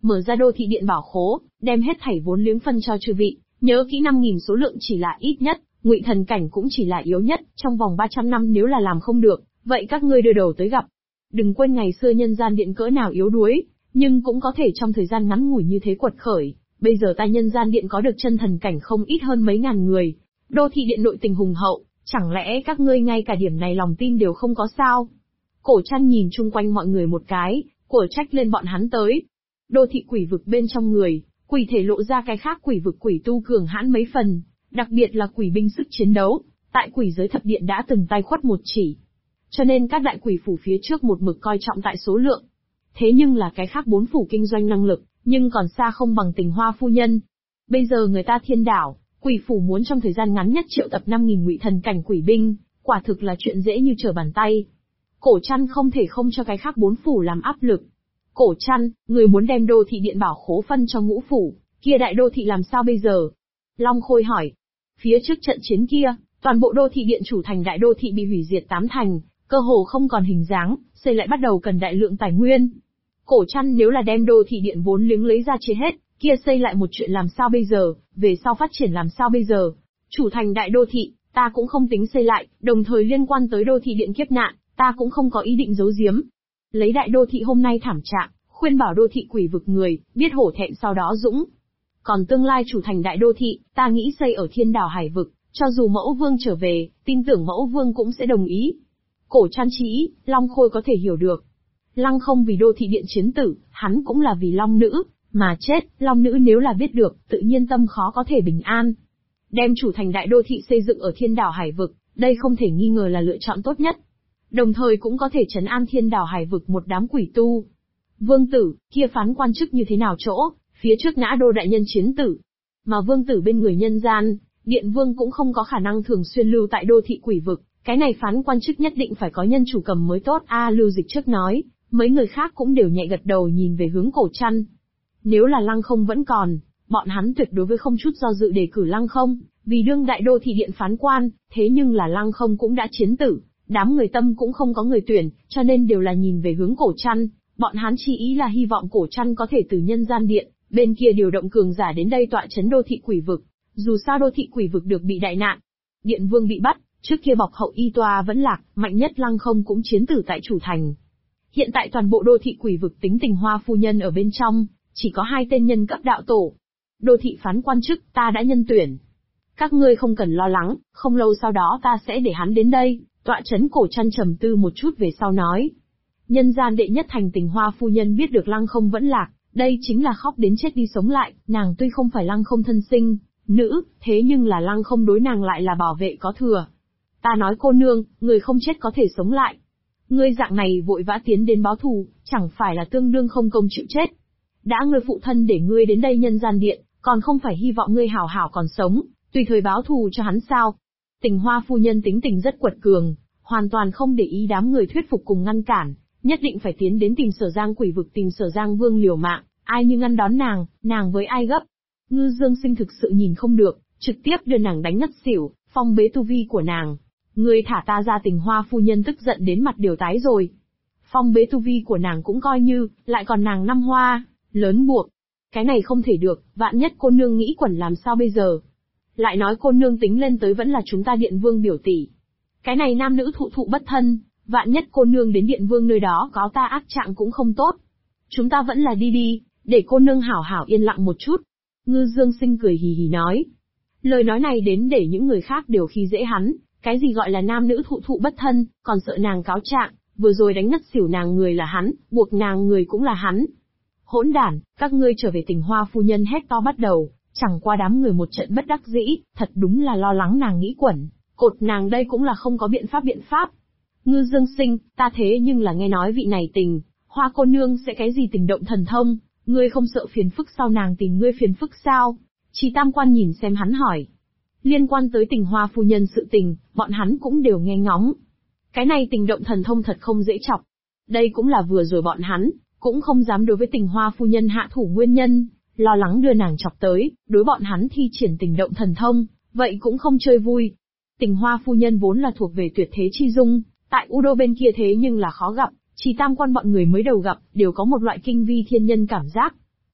mở ra đô thị điện bảo khố, đem hết thảy vốn liếng phân cho chư vị, nhớ kỹ 5.000 số lượng chỉ là ít nhất, ngụy thần cảnh cũng chỉ là yếu nhất, trong vòng 300 năm nếu là làm không được, vậy các ngươi đưa đầu tới gặp. Đừng quên ngày xưa nhân gian điện cỡ nào yếu đuối, nhưng cũng có thể trong thời gian ngắn ngủi như thế quật khởi. Bây giờ ta nhân gian điện có được chân thần cảnh không ít hơn mấy ngàn người. Đô thị điện nội tình hùng hậu, chẳng lẽ các ngươi ngay cả điểm này lòng tin đều không có sao? Cổ Trăn nhìn chung quanh mọi người một cái, của trách lên bọn hắn tới. Đô thị quỷ vực bên trong người, quỷ thể lộ ra cái khác quỷ vực quỷ tu cường hãn mấy phần, đặc biệt là quỷ binh sức chiến đấu, tại quỷ giới thập điện đã từng tay khuất một chỉ. Cho nên các đại quỷ phủ phía trước một mực coi trọng tại số lượng. Thế nhưng là cái khác 4 phủ kinh doanh năng lực, nhưng còn xa không bằng Tình Hoa phu nhân. Bây giờ người ta Thiên Đảo, quỷ phủ muốn trong thời gian ngắn nhất triệu tập 5.000 ngụy thần cảnh quỷ binh, quả thực là chuyện dễ như trở bàn tay. Cổ Trăn không thể không cho cái khác 4 phủ làm áp lực. Cổ Trăn, người muốn đem đô thị điện bảo khố phân cho ngũ phủ, kia đại đô thị làm sao bây giờ? Long Khôi hỏi. Phía trước trận chiến kia, toàn bộ đô thị điện chủ thành đại đô thị bị hủy diệt 8 thành, cơ hồ không còn hình dáng, xây lại bắt đầu cần đại lượng tài nguyên. Cổ Trăn nếu là đem đô thị điện vốn liếng lấy ra chia hết, kia xây lại một chuyện làm sao bây giờ, về sau phát triển làm sao bây giờ? Chủ thành đại đô thị, ta cũng không tính xây lại, đồng thời liên quan tới đô thị điện kiếp nạn, ta cũng không có ý định giấu giếm. Lấy đại đô thị hôm nay thảm trạng, khuyên bảo đô thị quỷ vực người, biết hổ thẹn sau đó dũng. Còn tương lai chủ thành đại đô thị, ta nghĩ xây ở Thiên Đảo Hải vực, cho dù Mẫu Vương trở về, tin tưởng Mẫu Vương cũng sẽ đồng ý. Cổ Trăn chí, Long Khôi có thể hiểu được. Lăng Không vì đô thị điện chiến tử, hắn cũng là vì Long Nữ, mà chết, Long Nữ nếu là biết được, tự nhiên tâm khó có thể bình an. Đem chủ thành đại đô thị xây dựng ở Thiên Đảo Hải vực, đây không thể nghi ngờ là lựa chọn tốt nhất. Đồng thời cũng có thể trấn an Thiên Đảo Hải vực một đám quỷ tu. Vương tử, kia phán quan chức như thế nào chỗ, phía trước ngã đô đại nhân chiến tử. Mà vương tử bên người nhân gian, điện vương cũng không có khả năng thường xuyên lưu tại đô thị quỷ vực, cái này phán quan chức nhất định phải có nhân chủ cầm mới tốt. Lưu Dịch trước nói, mấy người khác cũng đều nhẹ gật đầu nhìn về hướng Cổ Trăn. Nếu là Lăng Không vẫn còn, bọn hắn tuyệt đối với không chút do dự đề cử Lăng Không, vì đương đại đô thị điện phán quan, thế nhưng là Lăng Không cũng đã chiến tử, đám người Tâm cũng không có người tuyển, cho nên đều là nhìn về hướng Cổ Trăn, bọn hắn chỉ ý là hy vọng Cổ Trăn có thể từ nhân gian điện, bên kia điều động cường giả đến đây tọa trấn đô thị quỷ vực, dù sao đô thị quỷ vực được bị đại nạn. Điện vương bị bắt, trước kia bọc hậu y toa vẫn lạc, mạnh nhất Lăng Không cũng chiến tử tại chủ thành. Hiện tại toàn bộ đô thị quỷ vực tính Tình Hoa phu nhân ở bên trong, chỉ có 2 tên nhân cấp đạo tổ. Đô thị phán quan chức, ta đã nhân tuyển. Các ngươi không cần lo lắng, không lâu sau đó ta sẽ để hắn đến đây, tọa trấn. Cổ Trăn trầm tư một chút về sau nói. Nhân gian đệ nhất thành Tình Hoa phu nhân biết được Lăng Không vẫn lạc, đây chính là khóc đến chết đi sống lại, nàng tuy không phải Lăng Không thân sinh, nữ, thế nhưng là Lăng Không đối nàng lại là bảo vệ có thừa. Ta nói cô nương, người không chết có thể sống lại. Ngươi dạng này vội vã tiến đến báo thù, chẳng phải là tương đương không công chịu chết. Đã ngươi phụ thân để ngươi đến đây nhân gian điện, còn không phải hy vọng ngươi hảo hảo còn sống, tùy thời báo thù cho hắn sao? Tình Hoa phu nhân tính tình rất quật cường, hoàn toàn không để ý đám người thuyết phục cùng ngăn cản, nhất định phải tiến đến tìm Sở Giang quỷ vực tìm Sở Giang vương liều mạng, ai như ngăn đón nàng với ai gấp. Ngư Dương Sinh thực sự nhìn không được, trực tiếp đưa nàng đánh ngất xỉu, phong bế tu vi của nàng. Ngươi thả ta ra. Tình Hoa phu nhân tức giận đến mặt đều tái rồi. Phong bế tu vi của nàng cũng coi như, lại còn nàng năm hoa, lớn buộc. Cái này không thể được, vạn nhất cô nương nghĩ quẩn làm sao bây giờ? Lại nói cô nương tính lên tới vẫn là chúng ta điện vương biểu tỷ. Cái này nam nữ thụ thụ bất thân, vạn nhất cô nương đến điện vương nơi đó có ta ác trạng cũng không tốt. Chúng ta vẫn là đi, để cô nương hảo hảo yên lặng một chút. Ngư Dương Sinh cười hì hì nói. Lời nói này đến để những người khác đều khi dễ hắn. Cái gì gọi là nam nữ thụ thụ bất thân, còn sợ nàng cáo trạng, vừa rồi đánh ngất xỉu nàng người là hắn, buộc nàng người cũng là hắn. Hỗn đản, các ngươi trở về. Tình Hoa phu nhân hét to bắt đầu, chẳng qua đám người một trận bất đắc dĩ, thật đúng là lo lắng nàng nghĩ quẩn, cột nàng đây cũng là không có biện pháp. Ngư Dương Sinh, ta thế nhưng là nghe nói vị này Tình Hoa cô nương sẽ cái gì tình động thần thông, ngươi không sợ phiền phức sau nàng tìm ngươi phiền phức sao? Chỉ Tam Quan nhìn xem hắn hỏi. Liên quan tới Tình Hoa phu nhân sự tình, bọn hắn cũng đều nghe ngóng. Cái này tình động thần thông thật không dễ chọc. Đây cũng là vừa rồi bọn hắn, cũng không dám đối với Tình Hoa phu nhân hạ thủ nguyên nhân, lo lắng đưa nàng chọc tới, đối bọn hắn thi triển tình động thần thông, vậy cũng không chơi vui. Tình Hoa phu nhân vốn là thuộc về tuyệt thế chi dung, tại U Đô bên kia thế nhưng là khó gặp, Chỉ Tam Quan bọn người mới đầu gặp, đều có một loại kinh vi thiên nhân cảm giác.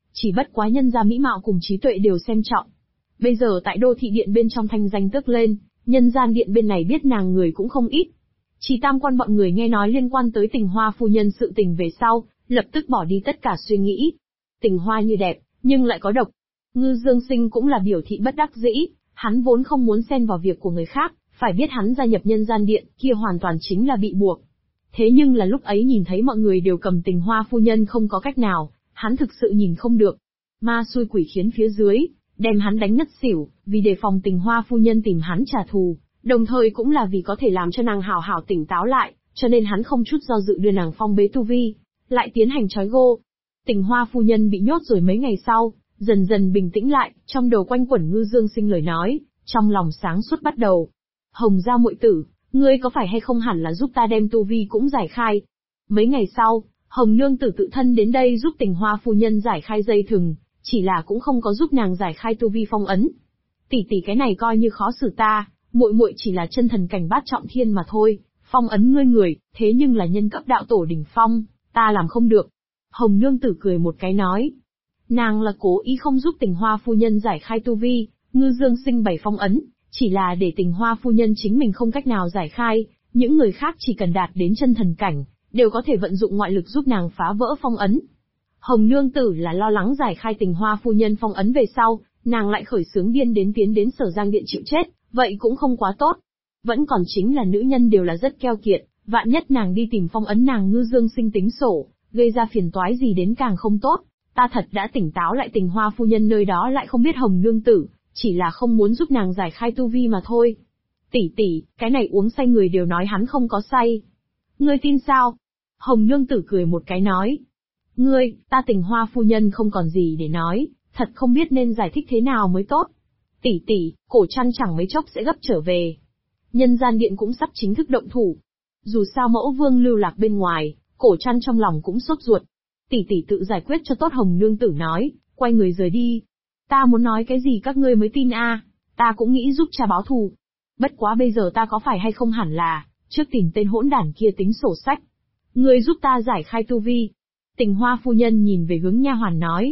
Chỉ bất quá nhân gia mỹ mạo cùng trí tuệ đều xem trọng. Bây giờ tại đô thị điện bên trong thanh danh tước lên, nhân gian điện bên này biết nàng người cũng không ít. Chỉ tam quan bọn người nghe nói liên quan tới Tình Hoa phu nhân sự tình về sau, lập tức bỏ đi tất cả suy nghĩ. Tình Hoa như đẹp, nhưng lại có độc. Ngư Dương Sinh cũng là biểu thị bất đắc dĩ, hắn vốn không muốn xen vào việc của người khác, phải biết hắn gia nhập nhân gian điện, kia hoàn toàn chính là bị buộc. Thế nhưng là lúc ấy nhìn thấy mọi người đều cầm Tình Hoa phu nhân không có cách nào, hắn thực sự nhìn không được. Ma xui quỷ khiến phía dưới, đem hắn đánh ngất xỉu, vì đề phòng Tình Hoa phu nhân tìm hắn trả thù, đồng thời cũng là vì có thể làm cho nàng hào hào tỉnh táo lại, cho nên hắn không chút do dự đưa nàng phong bế tu vi, lại tiến hành trói gô. Tình Hoa phu nhân bị nhốt rồi mấy ngày sau, dần dần bình tĩnh lại, trong đầu quanh quẩn Ngư Dương Sinh lời nói, trong lòng sáng suốt bắt đầu. Hồng gia muội tử, ngươi có phải hay không hẳn là giúp ta đem tu vi cũng giải khai. Mấy ngày sau, Hồng nương tử tự thân đến đây giúp Tình Hoa phu nhân giải khai dây thừng, chỉ là cũng không có giúp nàng giải khai tu vi phong ấn. Tỷ tỷ cái này coi như khó xử ta, muội muội chỉ là chân thần cảnh bát trọng thiên mà thôi, phong ấn ngươi người, thế nhưng là nhân cấp đạo tổ đỉnh phong, ta làm không được. Hồng nương tử cười một cái nói. Nàng là cố ý không giúp Tình Hoa phu nhân giải khai tu vi, Ngư Dương Sinh bày phong ấn, chỉ là để Tình Hoa phu nhân chính mình không cách nào giải khai, những người khác chỉ cần đạt đến chân thần cảnh, đều có thể vận dụng ngoại lực giúp nàng phá vỡ phong ấn. Hồng nương tử là lo lắng giải khai Tình Hoa phu nhân phong ấn về sau, nàng lại khởi xướng điên đến tiến đến Sở Giang điện chịu chết, vậy cũng không quá tốt. Vẫn còn chính là nữ nhân đều là rất keo kiệt, vạn nhất nàng đi tìm phong ấn nàng Ngư Dương Sinh tính sổ, gây ra phiền toái gì đến càng không tốt. Ta thật đã tỉnh táo lại Tình Hoa phu nhân nơi đó lại không biết Hồng nương tử, chỉ là không muốn giúp nàng giải khai tu vi mà thôi. Tỷ tỷ, cái này uống say người đều nói hắn không có say. Ngươi tin sao? Hồng nương tử cười một cái nói. Ngươi, ta Tình Hoa phu nhân không còn gì để nói, thật không biết nên giải thích thế nào mới tốt. Tỷ tỷ, cổ trăn chẳng mấy chốc sẽ gấp trở về. Nhân gian điện cũng sắp chính thức động thủ. Dù sao mẫu vương lưu lạc bên ngoài, cổ trăn trong lòng cũng sốt ruột. Tỷ tỷ tự giải quyết cho tốt, Hồng nương tử nói, quay người rời đi. Ta muốn nói cái gì các ngươi mới tin a? Ta cũng nghĩ giúp cha báo thù. Bất quá bây giờ ta có phải hay không hẳn là, trước tìm tên hỗn đản kia tính sổ sách. Ngươi giúp ta giải khai tu vi. Tình Hoa phu nhân nhìn về hướng nha hoàn nói.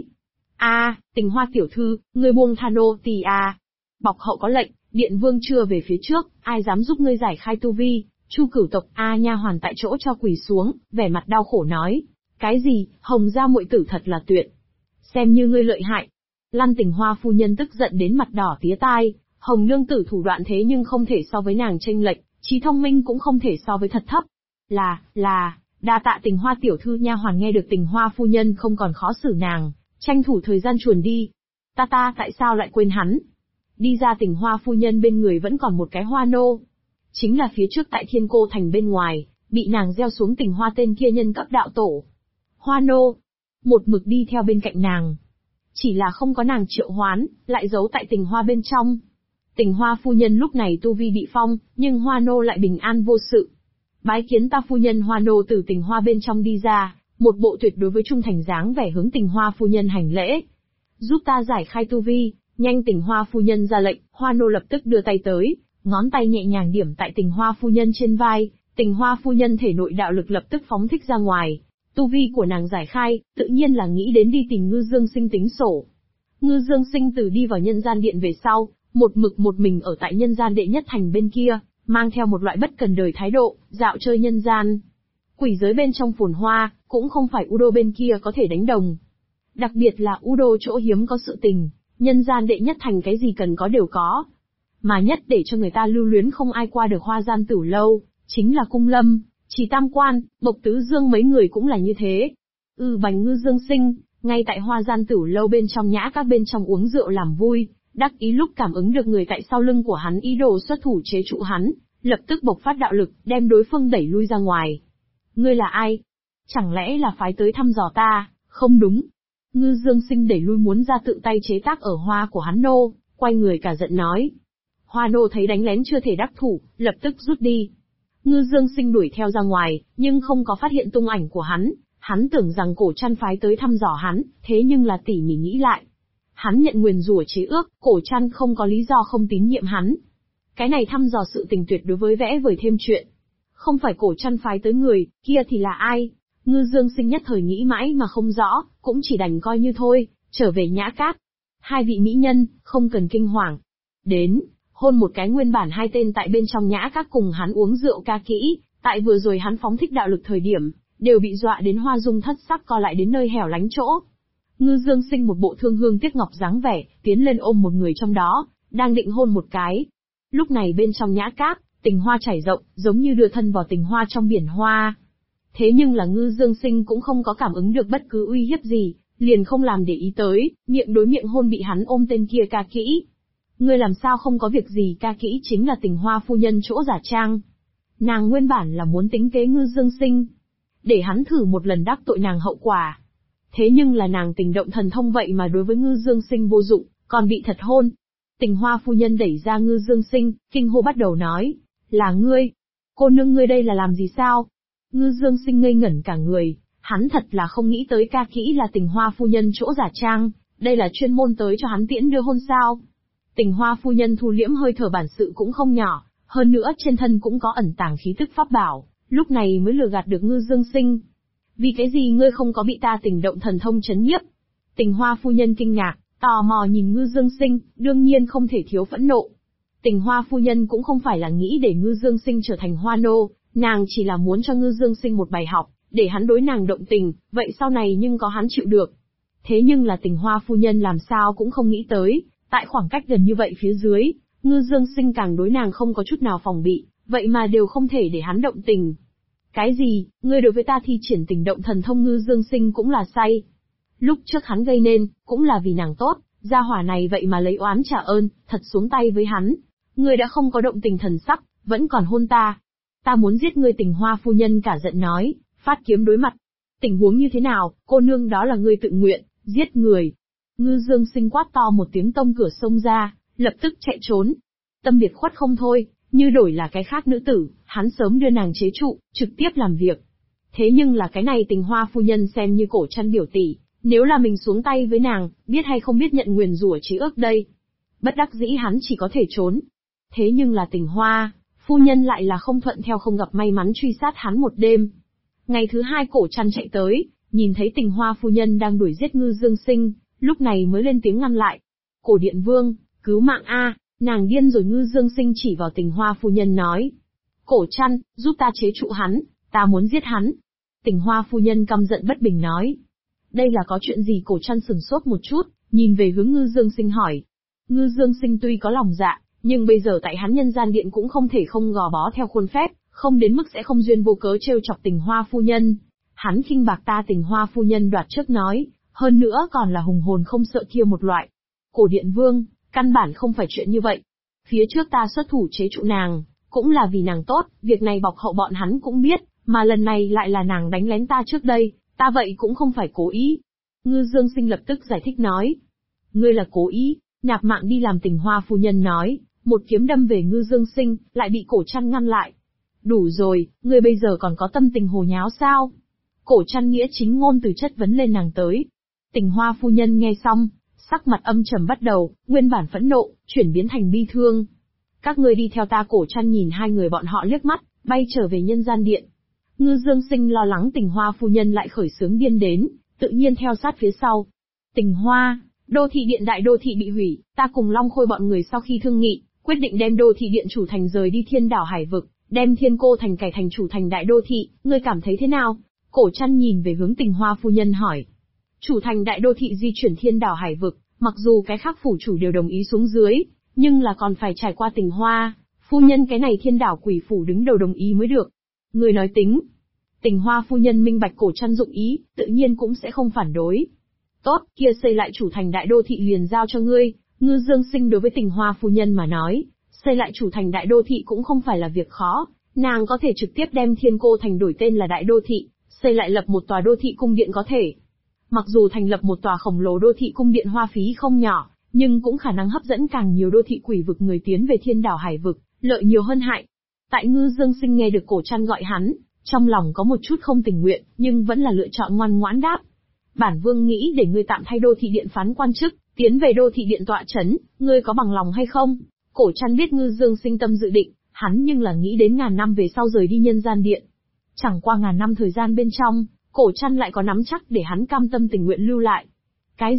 Tình Hoa tiểu thư, ngươi buông tha nô tỳ a. Bọc hậu có lệnh, điện vương chưa về phía trước, ai dám giúp ngươi giải khai tu vi? Chu cửu tộc nha hoàn tại chỗ cho quỳ xuống, vẻ mặt đau khổ nói. Cái gì, Hồng gia muội tử thật là tuyệt. Xem như ngươi lợi hại. Lăn Tình Hoa phu nhân tức giận đến mặt đỏ tía tai, Hồng nương tử thủ đoạn thế nhưng không thể so với nàng chênh lệch, trí thông minh cũng không thể so với thật thấp. Đa tạ Tình Hoa tiểu thư. Nha hoàn nghe được Tình Hoa phu nhân không còn khó xử nàng, tranh thủ thời gian chuồn đi. Ta tại sao lại quên hắn? Đi ra Tình Hoa phu nhân bên người vẫn còn một cái hoa nô. Chính là phía trước tại Thiên Cô thành bên ngoài, bị nàng gieo xuống Tình Hoa tên kia nhân cấp đạo tổ. Hoa nô, một mực đi theo bên cạnh nàng. Chỉ là không có nàng triệu hoán, lại giấu tại Tình Hoa bên trong. Tình Hoa phu nhân lúc này tu vi bị phong, nhưng Hoa nô lại bình an vô sự. Bái kiến ta phu nhân. Hoa nô từ Tình Hoa bên trong đi ra, một bộ tuyệt đối với trung thành dáng vẻ hướng Tình Hoa phu nhân hành lễ. Giúp ta giải khai tu vi, nhanh. Tình Hoa phu nhân ra lệnh, Hoa nô lập tức đưa tay tới, ngón tay nhẹ nhàng điểm tại Tình Hoa phu nhân trên vai, Tình Hoa phu nhân thể nội đạo lực lập tức phóng thích ra ngoài. Tu vi của nàng giải khai, tự nhiên là nghĩ đến đi tìm Ngư Dương Sinh tính sổ. Ngư Dương Sinh từ đi vào nhân gian điện về sau, một mình ở tại nhân gian đệ nhất thành bên kia, mang theo một loại bất cần đời thái độ, dạo chơi nhân gian. Quỷ giới bên trong phồn hoa, cũng không phải U Đô bên kia có thể đánh đồng. Đặc biệt là U Đô chỗ hiếm có sự tình, nhân gian đệ nhất thành cái gì cần có đều có. Mà nhất để cho người ta lưu luyến không ai qua được Hoa Gian Tử Lâu, chính là Cung Lâm. Chỉ Tam Quan, Bộc Tứ Dương mấy người cũng là như thế. Bành Ngư Dương Sinh, ngay tại Hoa Gian Tử Lâu bên trong nhã các bên trong uống rượu làm vui, đắc ý lúc cảm ứng được người tại sau lưng của hắn ý đồ xuất thủ chế trụ hắn, lập tức bộc phát đạo lực, đem đối phương đẩy lui ra ngoài. Ngươi là ai? Chẳng lẽ là phái tới thăm dò ta? Không đúng. Ngư Dương Sinh đẩy lui muốn ra tự tay chế tác ở hoa của hắn nô, quay người cả giận nói. Hoa nô thấy đánh lén chưa thể đắc thủ, lập tức rút đi. Ngư Dương Sinh đuổi theo ra ngoài, nhưng không có phát hiện tung ảnh của hắn tưởng rằng cổ trăn phái tới thăm dò hắn, thế nhưng là tỉ mỉ nghĩ lại. Hắn nhận nguyền rủa chế ước, cổ trăn không có lý do không tín nhiệm hắn. Cái này thăm dò sự tình tuyệt đối với vẽ vời thêm chuyện. Không phải cổ trăn phái tới người, kia thì là ai? Ngư Dương Sinh nhất thời nghĩ mãi mà không rõ, cũng chỉ đành coi như thôi, Trở về Nhã Cát. Hai vị mỹ nhân, không cần kinh hoàng. Đến, hôn một cái nguyên bản hai tên tại bên trong Nhã Cát cùng hắn uống rượu ca kỹ, tại vừa rồi hắn phóng thích đạo lực thời điểm, đều bị dọa đến hoa dung thất sắc co lại đến nơi hẻo lánh chỗ. Ngư Dương Sinh một bộ thương hương tiếc ngọc dáng vẻ, tiến lên ôm một người trong đó, đang định hôn một cái. Lúc này bên trong Nhã Cát, tình hoa chảy rộng, giống như đưa thân vào tình hoa trong biển hoa. Thế nhưng là Ngư Dương Sinh cũng không có cảm ứng được bất cứ uy hiếp gì, liền không làm để ý tới, miệng đối miệng hôn bị hắn ôm tên kia ca kỹ. Ngươi làm sao không có việc gì, ca kỹ chính là tình hoa phu nhân chỗ giả trang. Nàng nguyên bản là muốn tính kế Ngư Dương Sinh, để hắn thử một lần đắc tội nàng hậu quả. Thế nhưng là nàng tình động thần thông vậy mà đối với Ngư Dương Sinh vô dụng, còn bị thật hôn. Tình hoa phu nhân đẩy ra Ngư Dương Sinh, kinh hô bắt đầu nói, là ngươi. Cô nương ngươi đây là làm gì sao? Ngư Dương Sinh ngây ngẩn cả người, hắn thật là không nghĩ tới ca kỹ là tình hoa phu nhân chỗ giả trang, đây là chuyên môn tới cho hắn tiễn đưa hôn sao. Tình hoa phu nhân thu liễm hơi thở bản sự cũng không nhỏ, hơn nữa trên thân cũng có ẩn tàng khí tức pháp bảo, lúc này mới lừa gạt được Ngư Dương Sinh. Vì cái gì ngươi không có bị ta tình động thần thông chấn nhiếp? Tình hoa phu nhân kinh ngạc, tò mò nhìn Ngư Dương Sinh, đương nhiên không thể thiếu phẫn nộ. Tình hoa phu nhân cũng không phải là nghĩ để Ngư Dương Sinh trở thành hoa nô, nàng chỉ là muốn cho Ngư Dương Sinh một bài học, để hắn đối nàng động tình, vậy sau này nhưng có hắn chịu được. Thế nhưng là tình hoa phu nhân làm sao cũng không nghĩ tới, tại khoảng cách gần như vậy phía dưới, Ngư Dương Sinh càng đối nàng không có chút nào phòng bị, vậy mà đều không thể để hắn động tình. Cái gì, ngươi đối với ta thi triển tình động thần thông? Ngư Dương Sinh cũng là say. Lúc trước hắn gây nên, cũng là vì nàng tốt, gia hỏa này vậy mà lấy oán trả ơn, thật xuống tay với hắn. Ngươi đã không có động tình thần sắc, vẫn còn hôn ta. Ta muốn giết ngươi. Tình hoa phu nhân cả giận nói, phát kiếm đối mặt. Tình huống như thế nào, cô nương? Đó là ngươi tự nguyện, giết người. Ngư Dương Sinh quát to một tiếng, tông cửa xông ra, lập tức chạy trốn. Tâm biệt khuất không thôi, như đổi là cái khác nữ tử, hắn sớm đưa nàng chế trụ, trực tiếp làm việc. Thế nhưng là cái này tình hoa phu nhân xem như cổ trăn biểu tỷ, nếu là mình xuống tay với nàng, biết hay không biết nhận nguyền rủa chế ước đây. Bất đắc dĩ hắn chỉ có thể trốn. Thế nhưng là tình hoa phu nhân lại là không thuận theo, không gặp may mắn truy sát hắn một đêm. Ngày thứ hai cổ trăn chạy tới, nhìn thấy tình hoa phu nhân đang đuổi giết Ngư Dương Sinh, lúc này mới lên tiếng ngăn lại. Cổ điện vương, cứu mạng a, nàng điên rồi. Ngư Dương Sinh chỉ vào tình hoa phu nhân nói. Cổ trăn, giúp ta chế trụ hắn, ta muốn giết hắn. Tình hoa phu nhân căm giận bất bình nói. Đây là có chuyện gì? Cổ trăn sửng sốt một chút, nhìn về hướng Ngư Dương Sinh hỏi. Ngư Dương Sinh tuy có lòng dạ, nhưng bây giờ tại hắn nhân gian điện cũng không thể không gò bó theo khuôn phép, không đến mức sẽ không duyên vô cớ trêu chọc tình hoa phu nhân. Hắn khinh bạc ta. Tình hoa phu nhân đoạt trước nói, hơn nữa còn là hùng hồn không sợ kia một loại. Cổ điện vương, căn bản không phải chuyện như vậy. Phía trước ta xuất thủ chế trụ nàng, cũng là vì nàng tốt, việc này bọc hậu bọn hắn cũng biết, mà lần này lại là nàng đánh lén ta trước đây, ta vậy cũng không phải cố ý. Ngư Dương Sinh lập tức giải thích nói. Ngươi là cố ý, nạp mạng đi làm. Tình hoa phu nhân nói, một kiếm đâm về Ngư Dương Sinh, lại bị cổ trăn ngăn lại. Đủ rồi, ngươi bây giờ còn có tâm tình hồ nháo sao? Cổ trăn nghĩa chính ngôn từ chất vấn lên nàng tới. Tình hoa phu nhân nghe xong, sắc mặt âm trầm bắt đầu, nguyên bản phẫn nộ, chuyển biến thành bi thương. Các ngươi đi theo ta. Cổ trăn nhìn hai người bọn họ liếc mắt, bay trở về nhân gian điện. Ngư Dương Sinh lo lắng tình hoa phu nhân lại khởi xướng điên đến, tự nhiên theo sát phía sau. Tình hoa, đô thị điện đại đô thị bị hủy, ta cùng Long Khôi bọn người sau khi thương nghị, quyết định đem đô thị điện chủ thành rời đi Thiên Đảo Hải Vực, đem Thiên Cô thành cải thành chủ thành đại đô thị, ngươi cảm thấy thế nào? Cổ trăn nhìn về hướng tình hoa phu nhân hỏi. Chủ thành đại đô thị di chuyển Thiên Đảo Hải Vực, mặc dù cái khác phủ chủ đều đồng ý xuống dưới, nhưng là còn phải trải qua tình hoa phu nhân cái này Thiên Đảo quỷ phủ đứng đầu đồng ý mới được. Người nói tính. Tình hoa phu nhân minh bạch cổ trăn dụng ý, tự nhiên cũng sẽ không phản đối. Tốt, kia xây lại chủ thành đại đô thị liền giao cho ngươi. Ngư Dương Sinh đối với tình hoa phu nhân mà nói, xây lại chủ thành đại đô thị cũng không phải là việc khó, nàng có thể trực tiếp đem Thiên Cô thành đổi tên là đại đô thị, xây lại lập một tòa đô thị cung điện có thể. Mặc dù thành lập một tòa khổng lồ đô thị cung điện hoa phí không nhỏ, nhưng cũng khả năng hấp dẫn càng nhiều đô thị quỷ vực người tiến về Thiên Đảo Hải Vực, lợi nhiều hơn hại. Tại Ngư Dương Sinh nghe được cổ trăn gọi hắn, trong lòng có một chút không tình nguyện, nhưng vẫn là lựa chọn ngoan ngoãn đáp. Bản vương nghĩ để ngươi tạm thay đô thị điện phán quan chức, tiến về đô thị điện tọa chấn, ngươi có bằng lòng hay không? Cổ trăn biết Ngư Dương Sinh tâm dự định, hắn nhưng là nghĩ đến ngàn năm về sau rời đi nhân gian điện. Chẳng qua ngàn năm thời gian bên trong, cổ trăn lại có nắm chắc để hắn cam tâm tình nguyện lưu lại. Cái gì?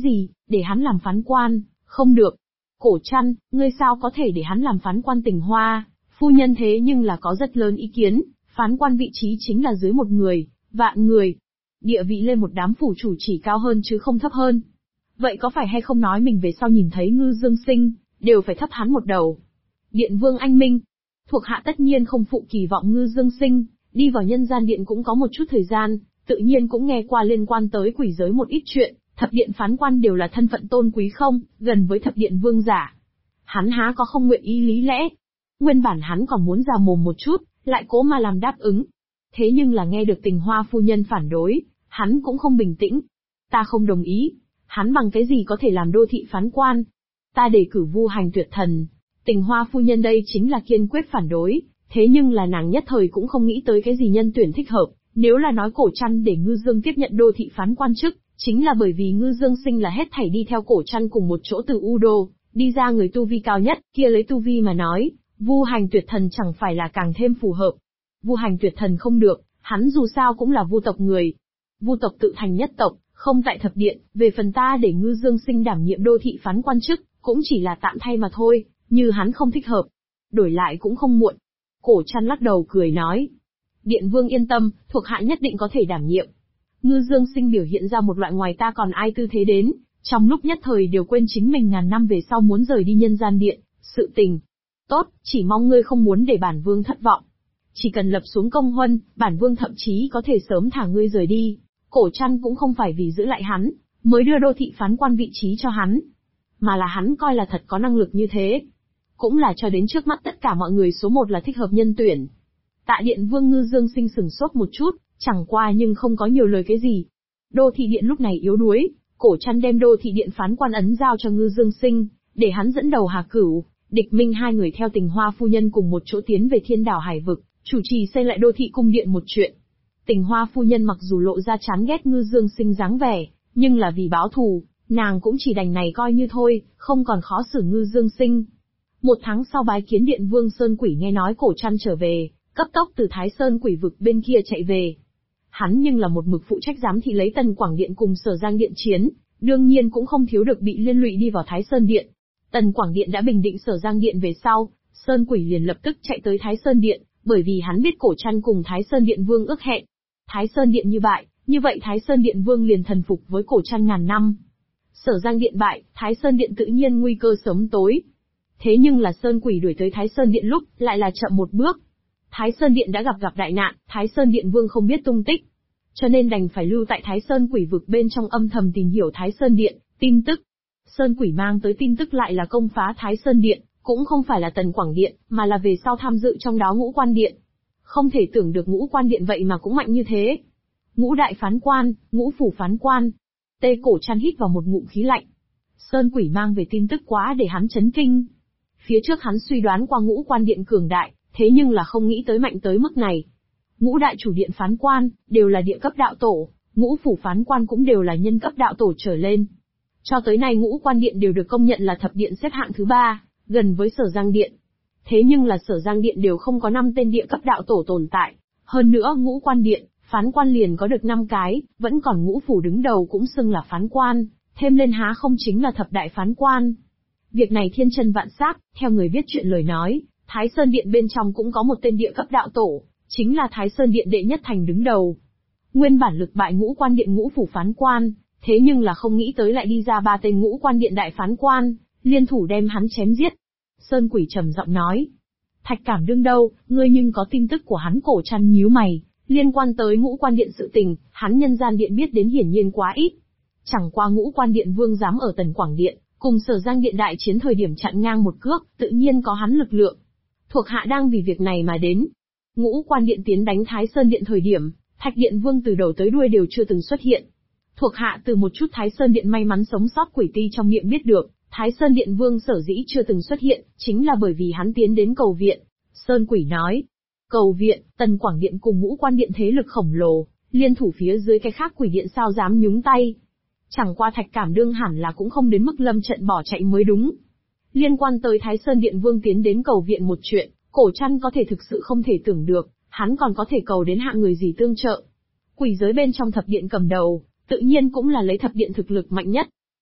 Để hắn làm phán quan, không được. Cổ Trăn, ngươi sao có thể để hắn làm phán quan Tình Hoa, phu nhân thế nhưng là có rất lớn ý kiến, phán quan vị trí chính là dưới 1 người, vạn người. Địa vị lên một đám phủ chủ chỉ cao hơn chứ không thấp hơn. Vậy có phải hay không nói mình về sau nhìn thấy Ngư Dương Sinh, đều phải thấp hắn một đầu? Điện Vương anh minh. Thuộc hạ tất nhiên không phụ kỳ vọng Ngư Dương Sinh, đi vào nhân gian điện cũng có một chút thời gian, tự nhiên cũng nghe qua liên quan tới quỷ giới một ít chuyện, thập điện phán quan đều là thân phận tôn quý không, gần với thập điện vương giả. Hắn há có không nguyện ý lý lẽ. Nguyên bản hắn còn muốn già mồm một chút, lại cố mà làm đáp ứng. Thế nhưng là nghe được Tình Hoa phu nhân phản đối, hắn cũng không bình tĩnh. Ta không đồng ý. Hắn bằng cái gì có thể làm đô thị phán quan? Ta đề cử Vu Hành Tuyệt Thần. Tình Hoa phu nhân đây chính là kiên quyết phản đối, thế nhưng là nàng nhất thời cũng không nghĩ tới cái gì nhân tuyển thích hợp. Nếu là nói Cổ Trăn để Ngư Dương tiếp nhận đô thị phán quan chức, chính là bởi vì Ngư Dương Sinh là hết thảy đi theo Cổ Trăn cùng một chỗ từ U Đô, đi ra người tu vi cao nhất, kia lấy tu vi mà nói, Vu Hành Tuyệt Thần chẳng phải là càng thêm phù hợp. Vu Hành Tuyệt Thần không được, hắn dù sao cũng là Vu tộc người. Vu tộc tự thành nhất tộc, không tại thập điện, về phần ta để Ngư Dương Sinh đảm nhiệm đô thị phán quan chức, cũng chỉ là tạm thay mà thôi, như hắn không thích hợp. Đổi lại cũng không muộn. Cổ Trăn lắc đầu cười nói. Điện Vương yên tâm, thuộc hạ nhất định có thể đảm nhiệm. Ngư Dương Sinh biểu hiện ra một loại ngoài ta còn ai tư thế đến, trong lúc nhất thời đều quên chính mình ngàn năm về sau muốn rời đi nhân gian điện, sự tình. Tốt, chỉ mong ngươi không muốn để bản vương thất vọng. Chỉ cần lập xuống công huân, bản vương thậm chí có thể sớm thả ngươi rời đi. Cổ Trăn cũng không phải vì giữ lại hắn, mới đưa đô thị phán quan vị trí cho hắn, mà là hắn coi là thật có năng lực như thế. Cũng là cho đến trước mắt tất cả mọi người số 1 là thích hợp nhân tuyển. Tại Điện Vương Ngư Dương Sinh sửng sốt một chút, chẳng qua nhưng không có nhiều lời cái gì. Đô thị điện lúc này yếu đuối, Cổ Trăn đem đô thị điện phán quan ấn giao cho Ngư Dương Sinh, để hắn dẫn đầu Hà Cửu, Địch Minh hai người theo Tình Hoa phu nhân cùng một chỗ tiến về Thiên Đảo Hải vực, chủ trì xây lại đô thị cung điện một chuyện. Tình Hoa phu nhân mặc dù lộ ra chán ghét Ngư Dương Sinh dáng vẻ, nhưng là vì báo thù, nàng cũng chỉ đành này coi như thôi, không còn khó xử Ngư Dương Sinh. 1 tháng sau bái kiến Điện Vương Sơn Quỷ nghe nói Cổ Trăn trở về, cấp tốc từ Thái Sơn Quỷ vực bên kia chạy về. Hắn nhưng là một mực phụ trách giám thị lấy Tần Quảng Điện cùng Sở Giang Điện chiến, đương nhiên cũng không thiếu được bị liên lụy đi vào Thái Sơn Điện. Tần Quảng Điện đã bình định Sở Giang Điện về sau, Sơn Quỷ liền lập tức chạy tới Thái Sơn Điện, bởi vì hắn biết Cổ Trăn cùng Thái Sơn Điện Vương ước hẹn. Thái Sơn Điện như vậy Thái Sơn Điện Vương liền thần phục với Cổ Trăn ngàn năm. Sở Giang Điện bại, Thái Sơn Điện tự nhiên nguy cơ sớm tối. Thế nhưng là Sơn Quỷ đuổi tới Thái Sơn Điện lúc, lại là chậm một bước. Thái Sơn Điện đã gặp đại nạn, Thái Sơn Điện Vương không biết tung tích. Cho nên đành phải lưu tại Thái Sơn Quỷ vực bên trong âm thầm tìm hiểu Thái Sơn Điện, tin tức. Sơn Quỷ mang tới tin tức lại là công phá Thái Sơn Điện, cũng không phải là Tần Quảng Điện, mà là về sau tham dự trong đó Ngũ Quan Điện. Không thể tưởng được Ngũ Quan Điện vậy mà cũng mạnh như thế. Ngũ đại phán quan, Ngũ phủ phán quan. Tê Cổ Trăn hít vào một ngụm khí lạnh. Sơn Quỷ mang về tin tức quá để hắn chấn kinh. Phía trước hắn suy đoán qua Ngũ Quan Điện cường đại, thế nhưng là không nghĩ tới mạnh tới mức này. Ngũ đại chủ điện phán quan, đều là địa cấp đạo tổ, Ngũ phủ phán quan cũng đều là nhân cấp đạo tổ trở lên. Cho tới nay Ngũ Quan Điện đều được công nhận là thập điện xếp hạng thứ 3, gần với Sở Giang Điện. Thế nhưng là Sở Giang Điện đều không có 5 tên địa cấp đạo tổ tồn tại. Hơn nữa Ngũ Quan Điện, phán quan liền có được 5 cái, vẫn còn Ngũ phủ đứng đầu cũng xưng là phán quan, thêm lên há không chính là thập đại phán quan. Việc này thiên chân vạn xác, theo người viết chuyện lời nói, Thái Sơn Điện bên trong cũng có một tên địa cấp đạo tổ, chính là Thái Sơn Điện đệ nhất thành đứng đầu. Nguyên bản lực bại Ngũ Quan Điện Ngũ phủ phán quan, thế nhưng là không nghĩ tới lại đi ra 3 tên Ngũ Quan Điện đại phán quan, liên thủ đem hắn chém giết. Sơn Quỷ trầm giọng nói. Thạch Cảm Đương đâu, ngươi nhưng có tin tức của hắn? Cổ Trăn nhíu mày, liên quan tới Ngũ Quan Điện sự tình, hắn nhân gian điện biết đến hiển nhiên quá ít. Chẳng qua Ngũ Quan Điện Vương dám ở Tần Quảng Điện, cùng Sở Giang Điện đại chiến thời điểm chặn ngang một cước, tự nhiên có hắn lực lượng. Thuộc hạ đang vì việc này mà đến. Ngũ Quan Điện tiến đánh Thái Sơn Điện thời điểm, Thạch Điện Vương từ đầu tới đuôi đều chưa từng xuất hiện. Thuộc hạ từ một chút Thái Sơn Điện may mắn sống sót quỷ ti trong miệng biết được, Thái Sơn Điện Vương sở dĩ chưa từng xuất hiện, chính là bởi vì hắn tiến đến cầu viện. Sơn Quỷ nói. Cầu viện, Tần Quảng Điện cùng Ngũ Quan Điện thế lực khổng lồ, liên thủ phía dưới cái khác quỷ điện sao dám nhúng tay. Chẳng qua Thạch Cảm Đương hẳn là cũng không đến mức lâm trận bỏ chạy mới đúng. Liên quan tới Thái Sơn Điện Vương tiến đến cầu viện một chuyện, Cổ Trăn có thể thực sự không thể tưởng được, hắn còn có thể cầu đến hạng người gì tương trợ. Quỷ giới bên trong thập điện cầm đầu, tự nhiên cũng là lấy thập điện thực lực mạnh nhất.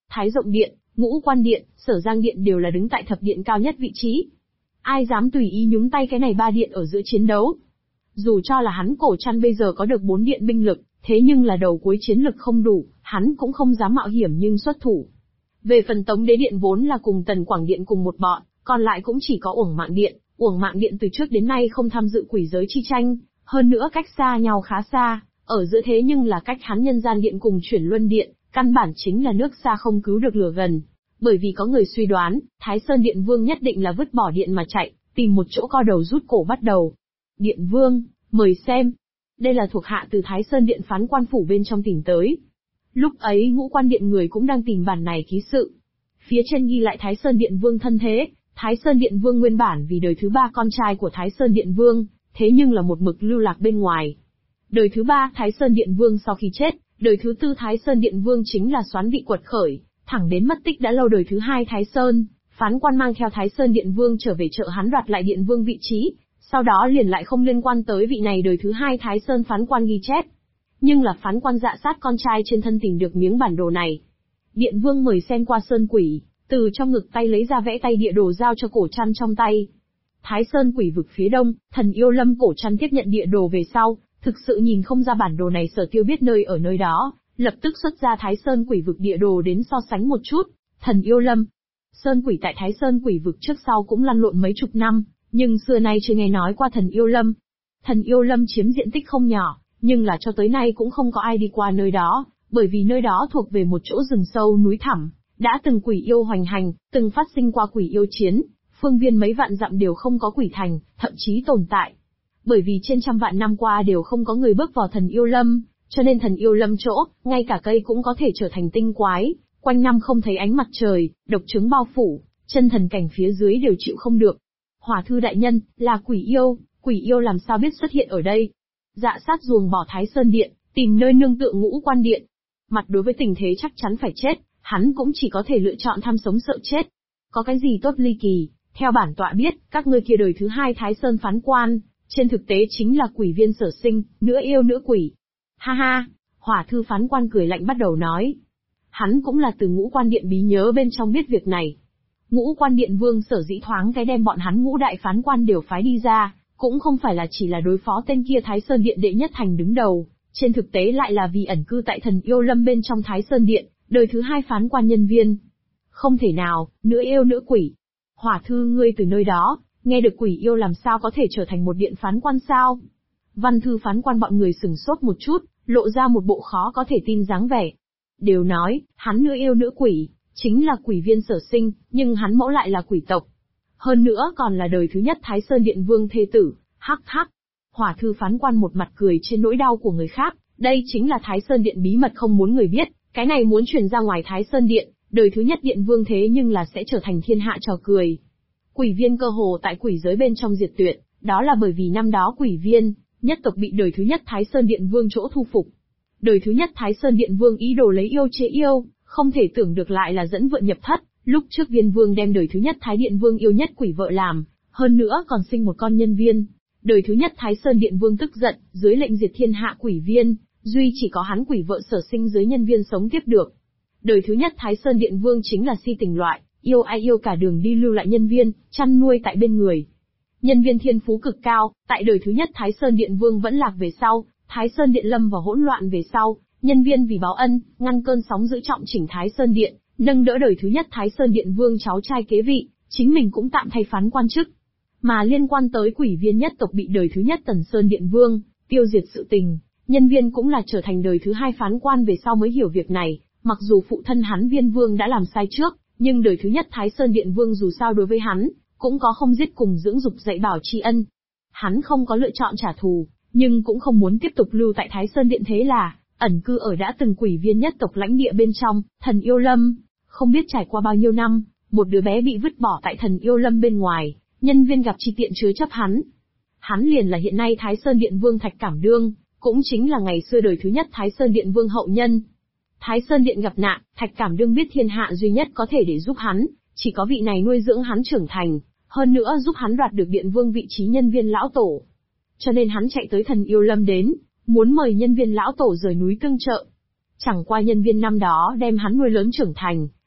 Thái Rộng Điện, Ngũ Quan Điện, Sở Giang Điện đều là đứng tại thập điện cao nhất vị trí. Ai dám tùy ý nhúng tay cái này ba điện ở giữa chiến đấu? Dù cho là hắn Cổ Trăn bây giờ có được 4 điện binh lực, thế nhưng là đầu cuối chiến lực không đủ, hắn cũng không dám mạo hiểm nhưng xuất thủ. Về phần Tống Đế Điện vốn là cùng Tần Quảng Điện cùng một bọn, còn lại cũng chỉ có Uổng Mạng Điện. Uổng Mạng Điện từ trước đến nay không tham dự quỷ giới chi tranh, hơn nữa cách xa nhau khá xa, ở giữa thế nhưng là cách hắn Nhân Gian Điện cùng Chuyển Luân Điện, căn bản chính là nước xa không cứu được lửa gần. Bởi vì có người suy đoán, Thái Sơn Điện Vương nhất định là vứt bỏ điện mà chạy, tìm một chỗ co đầu rút cổ bắt đầu. Điện Vương, mời xem. Đây là thuộc hạ từ Thái Sơn Điện phán quan phủ bên trong tìm tới. Lúc ấy Ngũ Quan Điện người cũng đang tìm bản này ký sự. Phía trên ghi lại Thái Sơn Điện Vương thân thế. Thái Sơn Điện Vương nguyên bản vì đời thứ 3 con trai của Thái Sơn Điện Vương, thế nhưng là một mực lưu lạc bên ngoài. Đời thứ 3 Thái Sơn Điện Vương sau khi chết, đời thứ 4 Thái Sơn Điện Vương chính là Soán Vị quật khởi, thẳng đến mất tích đã lâu đời thứ 2 Thái Sơn, phán quan mang theo Thái Sơn Điện Vương trở về trợ hắn đoạt lại Điện Vương vị trí, sau đó liền lại không liên quan tới vị này đời thứ 2 Thái Sơn phán quan ghi chép. Nhưng là phán quan dạ sát con trai trên thân tìm được miếng bản đồ này. Điện Vương mời xem qua Sơn Quỷ, từ trong ngực tay lấy ra vẽ tay địa đồ giao cho Cổ Trăn trong tay. Thái Sơn Quỷ vực phía đông, Thần Yêu Lâm. Cổ Trăn tiếp nhận địa đồ về sau, thực sự nhìn không ra bản đồ này Sở Tiêu biết nơi ở nơi đó, lập tức xuất ra Thái Sơn Quỷ vực địa đồ đến so sánh một chút. Thần Yêu Lâm. Sơn Quỷ tại Thái Sơn Quỷ vực trước sau cũng lăn lộn mấy chục năm, nhưng xưa nay chưa nghe nói qua Thần Yêu Lâm. Thần Yêu Lâm chiếm diện tích không nhỏ, nhưng là cho tới nay cũng không có ai đi qua nơi đó, bởi vì nơi đó thuộc về một chỗ rừng sâu núi thẳm, đã từng quỷ yêu hoành hành, từng phát sinh qua quỷ yêu chiến, phương viên mấy vạn dặm đều không có quỷ thành, thậm chí tồn tại. Bởi vì trên trăm vạn năm qua đều không có người bước vào Thần Yêu Lâm, cho nên Thần Yêu Lâm chỗ, ngay cả cây cũng có thể trở thành tinh quái, quanh năm không thấy ánh mặt trời, độc chứng bao phủ, chân thần cảnh phía dưới đều chịu không được. Hỏa Thư đại nhân, là quỷ yêu làm sao biết xuất hiện ở đây? Dạ sát ruồng bỏ Thái Sơn Điện, tìm nơi nương tựa Ngũ Quan Điện. Mặt đối với tình thế chắc chắn phải chết, hắn cũng chỉ có thể lựa chọn tham sống sợ chết. Có cái gì tốt ly kỳ, theo bản tọa biết, các ngươi kia đời thứ 2 Thái Sơn phán quan, trên thực tế chính là quỷ viên sở sinh, nửa yêu nửa quỷ. Ha ha, Hỏa Thư phán quan cười lạnh bắt đầu nói. Hắn cũng là từ Ngũ Quan Điện bí nhớ bên trong biết việc này. Ngũ Quan Điện Vương sở dĩ thoáng cái đem bọn hắn ngũ đại phán quan đều phái đi ra, cũng không phải là chỉ là đối phó tên kia Thái Sơn Điện đệ nhất thành đứng đầu, trên thực tế lại là vì ẩn cư tại Thần Yêu Lâm bên trong Thái Sơn Điện, đời thứ 2 phán quan nhân viên. Không thể nào, nửa yêu nửa quỷ. Hỏa Thư ngươi từ nơi đó, nghe được quỷ yêu làm sao có thể trở thành một điện phán quan sao? Văn Thư phán quan bọn người sừng sốt một chút, lộ ra một bộ khó có thể tin dáng vẻ. Đều nói, hắn nửa yêu nửa quỷ, chính là quỷ viên sở sinh, nhưng hắn mẫu lại là quỷ tộc. Hơn nữa còn là đời thứ nhất Thái Sơn Điện Vương thê tử, hắc hắc. Hỏa Thư phán quan một mặt cười trên nỗi đau của người khác, đây chính là Thái Sơn Điện bí mật không muốn người biết, cái này muốn truyền ra ngoài Thái Sơn Điện, đời thứ nhất Điện Vương thế nhưng là sẽ trở thành thiên hạ trò cười. Quỷ viên cơ hồ tại quỷ giới bên trong diệt tuyệt, đó là bởi vì năm đó quỷ viên, nhất tộc bị đời thứ nhất Thái Sơn Điện Vương chỗ thu phục. Đời thứ nhất Thái Sơn Điện Vương ý đồ lấy yêu chế yêu, không thể tưởng được lại là dẫn vượn nhập thất, lúc trước Viên Vương đem đời thứ nhất Thái Điện Vương yêu nhất quỷ vợ làm, hơn nữa còn sinh một con nhân viên. Đời thứ nhất Thái Sơn Điện Vương tức giận, dưới lệnh diệt thiên hạ quỷ viên, duy chỉ có hắn quỷ vợ sở sinh dưới nhân viên sống tiếp được. Đời thứ nhất Thái Sơn Điện Vương chính là si tình loại, yêu ai yêu cả đường đi lưu lại nhân viên, chăn nuôi tại bên người. Nhân viên thiên phú cực cao, tại đời thứ nhất Thái Sơn Điện Vương vẫn lạc về sau, Thái Sơn Điện lâm vào hỗn loạn về sau, nhân viên vì báo ân, ngăn cơn sóng giữ trọng chỉnh Thái Sơn Điện, nâng đỡ đời thứ nhất Thái Sơn Điện Vương cháu trai kế vị, chính mình cũng tạm thay phán quan chức. Mà liên quan tới quỷ viên nhất tộc bị đời thứ nhất Tần Sơn Điện Vương tiêu diệt sự tình, nhân viên cũng là trở thành đời thứ 2 phán quan về sau mới hiểu việc này, mặc dù phụ thân hắn Viên Vương đã làm sai trước, nhưng đời thứ nhất Thái Sơn Điện Vương dù sao đối với hắn, cũng có không giết cùng dưỡng dục dạy bảo tri ân. Hắn không có lựa chọn trả thù, nhưng cũng không muốn tiếp tục lưu tại Thái Sơn Điện, thế là ẩn cư ở đã từng quỷ viên nhất tộc lãnh địa bên trong, Thần Yêu Lâm. Không biết trải qua bao nhiêu năm, một đứa bé bị vứt bỏ tại Thần Yêu Lâm bên ngoài, nhân viên gặp chi tiện chứa chấp hắn. Hắn liền là hiện nay Thái Sơn Điện Vương Thạch Cảm Đương, cũng chính là ngày xưa đời thứ nhất Thái Sơn Điện Vương hậu nhân. Thái Sơn Điện gặp nạn, Thạch Cảm Đương biết thiên hạ duy nhất có thể để giúp hắn, chỉ có vị này nuôi dưỡng hắn trưởng thành, hơn nữa giúp hắn đoạt được Điện Vương vị trí nhân viên lão tổ. Cho nên hắn chạy tới Thần Yêu Lâm đến, muốn mời nhân viên lão tổ rời núi tương trợ. Chẳng qua nhân viên năm đó đem hắn nuôi lớn trưởng thành,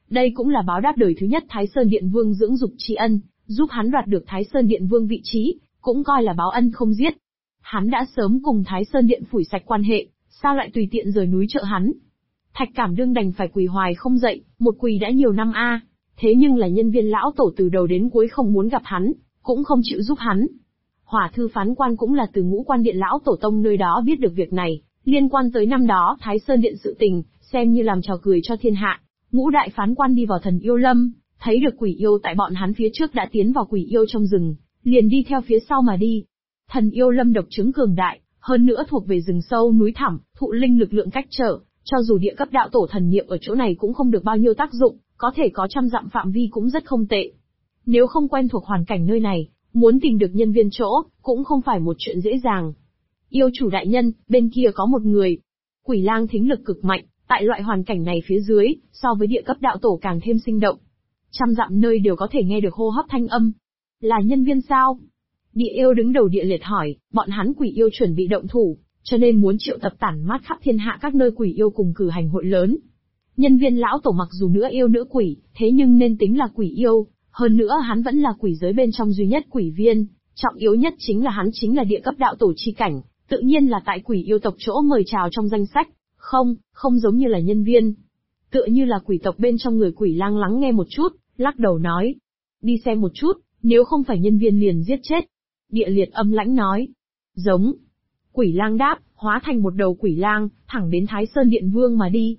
Đây cũng là báo đáp đời thứ nhất Thái Sơn Điện Vương dưỡng dục tri ân, giúp hắn đoạt được Thái Sơn Điện Vương vị trí, cũng coi là báo ân không giết. Hắn đã sớm cùng Thái Sơn Điện phủi sạch quan hệ, sao lại tùy tiện rời núi trợ hắn? Thạch Cảm Đương đành phải quỳ hoài không dậy, một quỳ đã nhiều năm a. Thế nhưng là nhân viên lão tổ từ đầu đến cuối không muốn gặp hắn, cũng không chịu giúp hắn. Hỏa Thư Phán Quan cũng là từ Ngũ Quan Điện lão tổ tông nơi đó biết được việc này, liên quan tới năm đó Thái Sơn Điện sự tình, xem như làm trò cười cho thiên hạ. Ngũ Đại Phán Quan đi vào Thần Yêu Lâm, thấy được quỷ yêu tại bọn hắn phía trước đã tiến vào quỷ yêu trong rừng, liền đi theo phía sau mà đi. Thần Yêu Lâm độc chứng cường đại, hơn nữa thuộc về rừng sâu núi thẳm, thụ linh lực lượng cách trở, cho dù địa cấp đạo tổ thần niệm ở chỗ này cũng không được bao nhiêu tác dụng, có thể có trăm dặm phạm vi cũng rất không tệ. Nếu không quen thuộc hoàn cảnh nơi này, muốn tìm được nhân viên chỗ, cũng không phải một chuyện dễ dàng. Yêu chủ đại nhân, bên kia có một người. Quỷ lang thính lực cực mạnh, tại loại hoàn cảnh này phía dưới, so với địa cấp đạo tổ càng thêm sinh động. Trăm dặm nơi đều có thể nghe được hô hấp thanh âm. Là nhân viên sao? Địa yêu đứng đầu địa liệt hỏi, bọn hắn quỷ yêu chuẩn bị động thủ, cho nên muốn triệu tập tản mát khắp thiên hạ các nơi quỷ yêu cùng cử hành hội lớn. Nhân viên lão tổ mặc dù nữa yêu nữ quỷ, thế nhưng nên tính là quỷ yêu, hơn nữa hắn vẫn là quỷ giới bên trong duy nhất quỷ viên, trọng yếu nhất chính là hắn chính là địa cấp đạo tổ chi cảnh, tự nhiên là tại quỷ yêu tộc chỗ mời chào trong danh sách, không giống như là nhân viên. Tựa như là quỷ tộc bên trong người Quỷ Lang lắng nghe một chút, lắc đầu nói. Đi xem một chút, nếu không phải nhân viên liền giết chết. Địa liệt âm lãnh nói. Giống. Quỷ Lang đáp, hóa thành một đầu quỷ lang, thẳng đến Thái Sơn Điện Vương mà đi.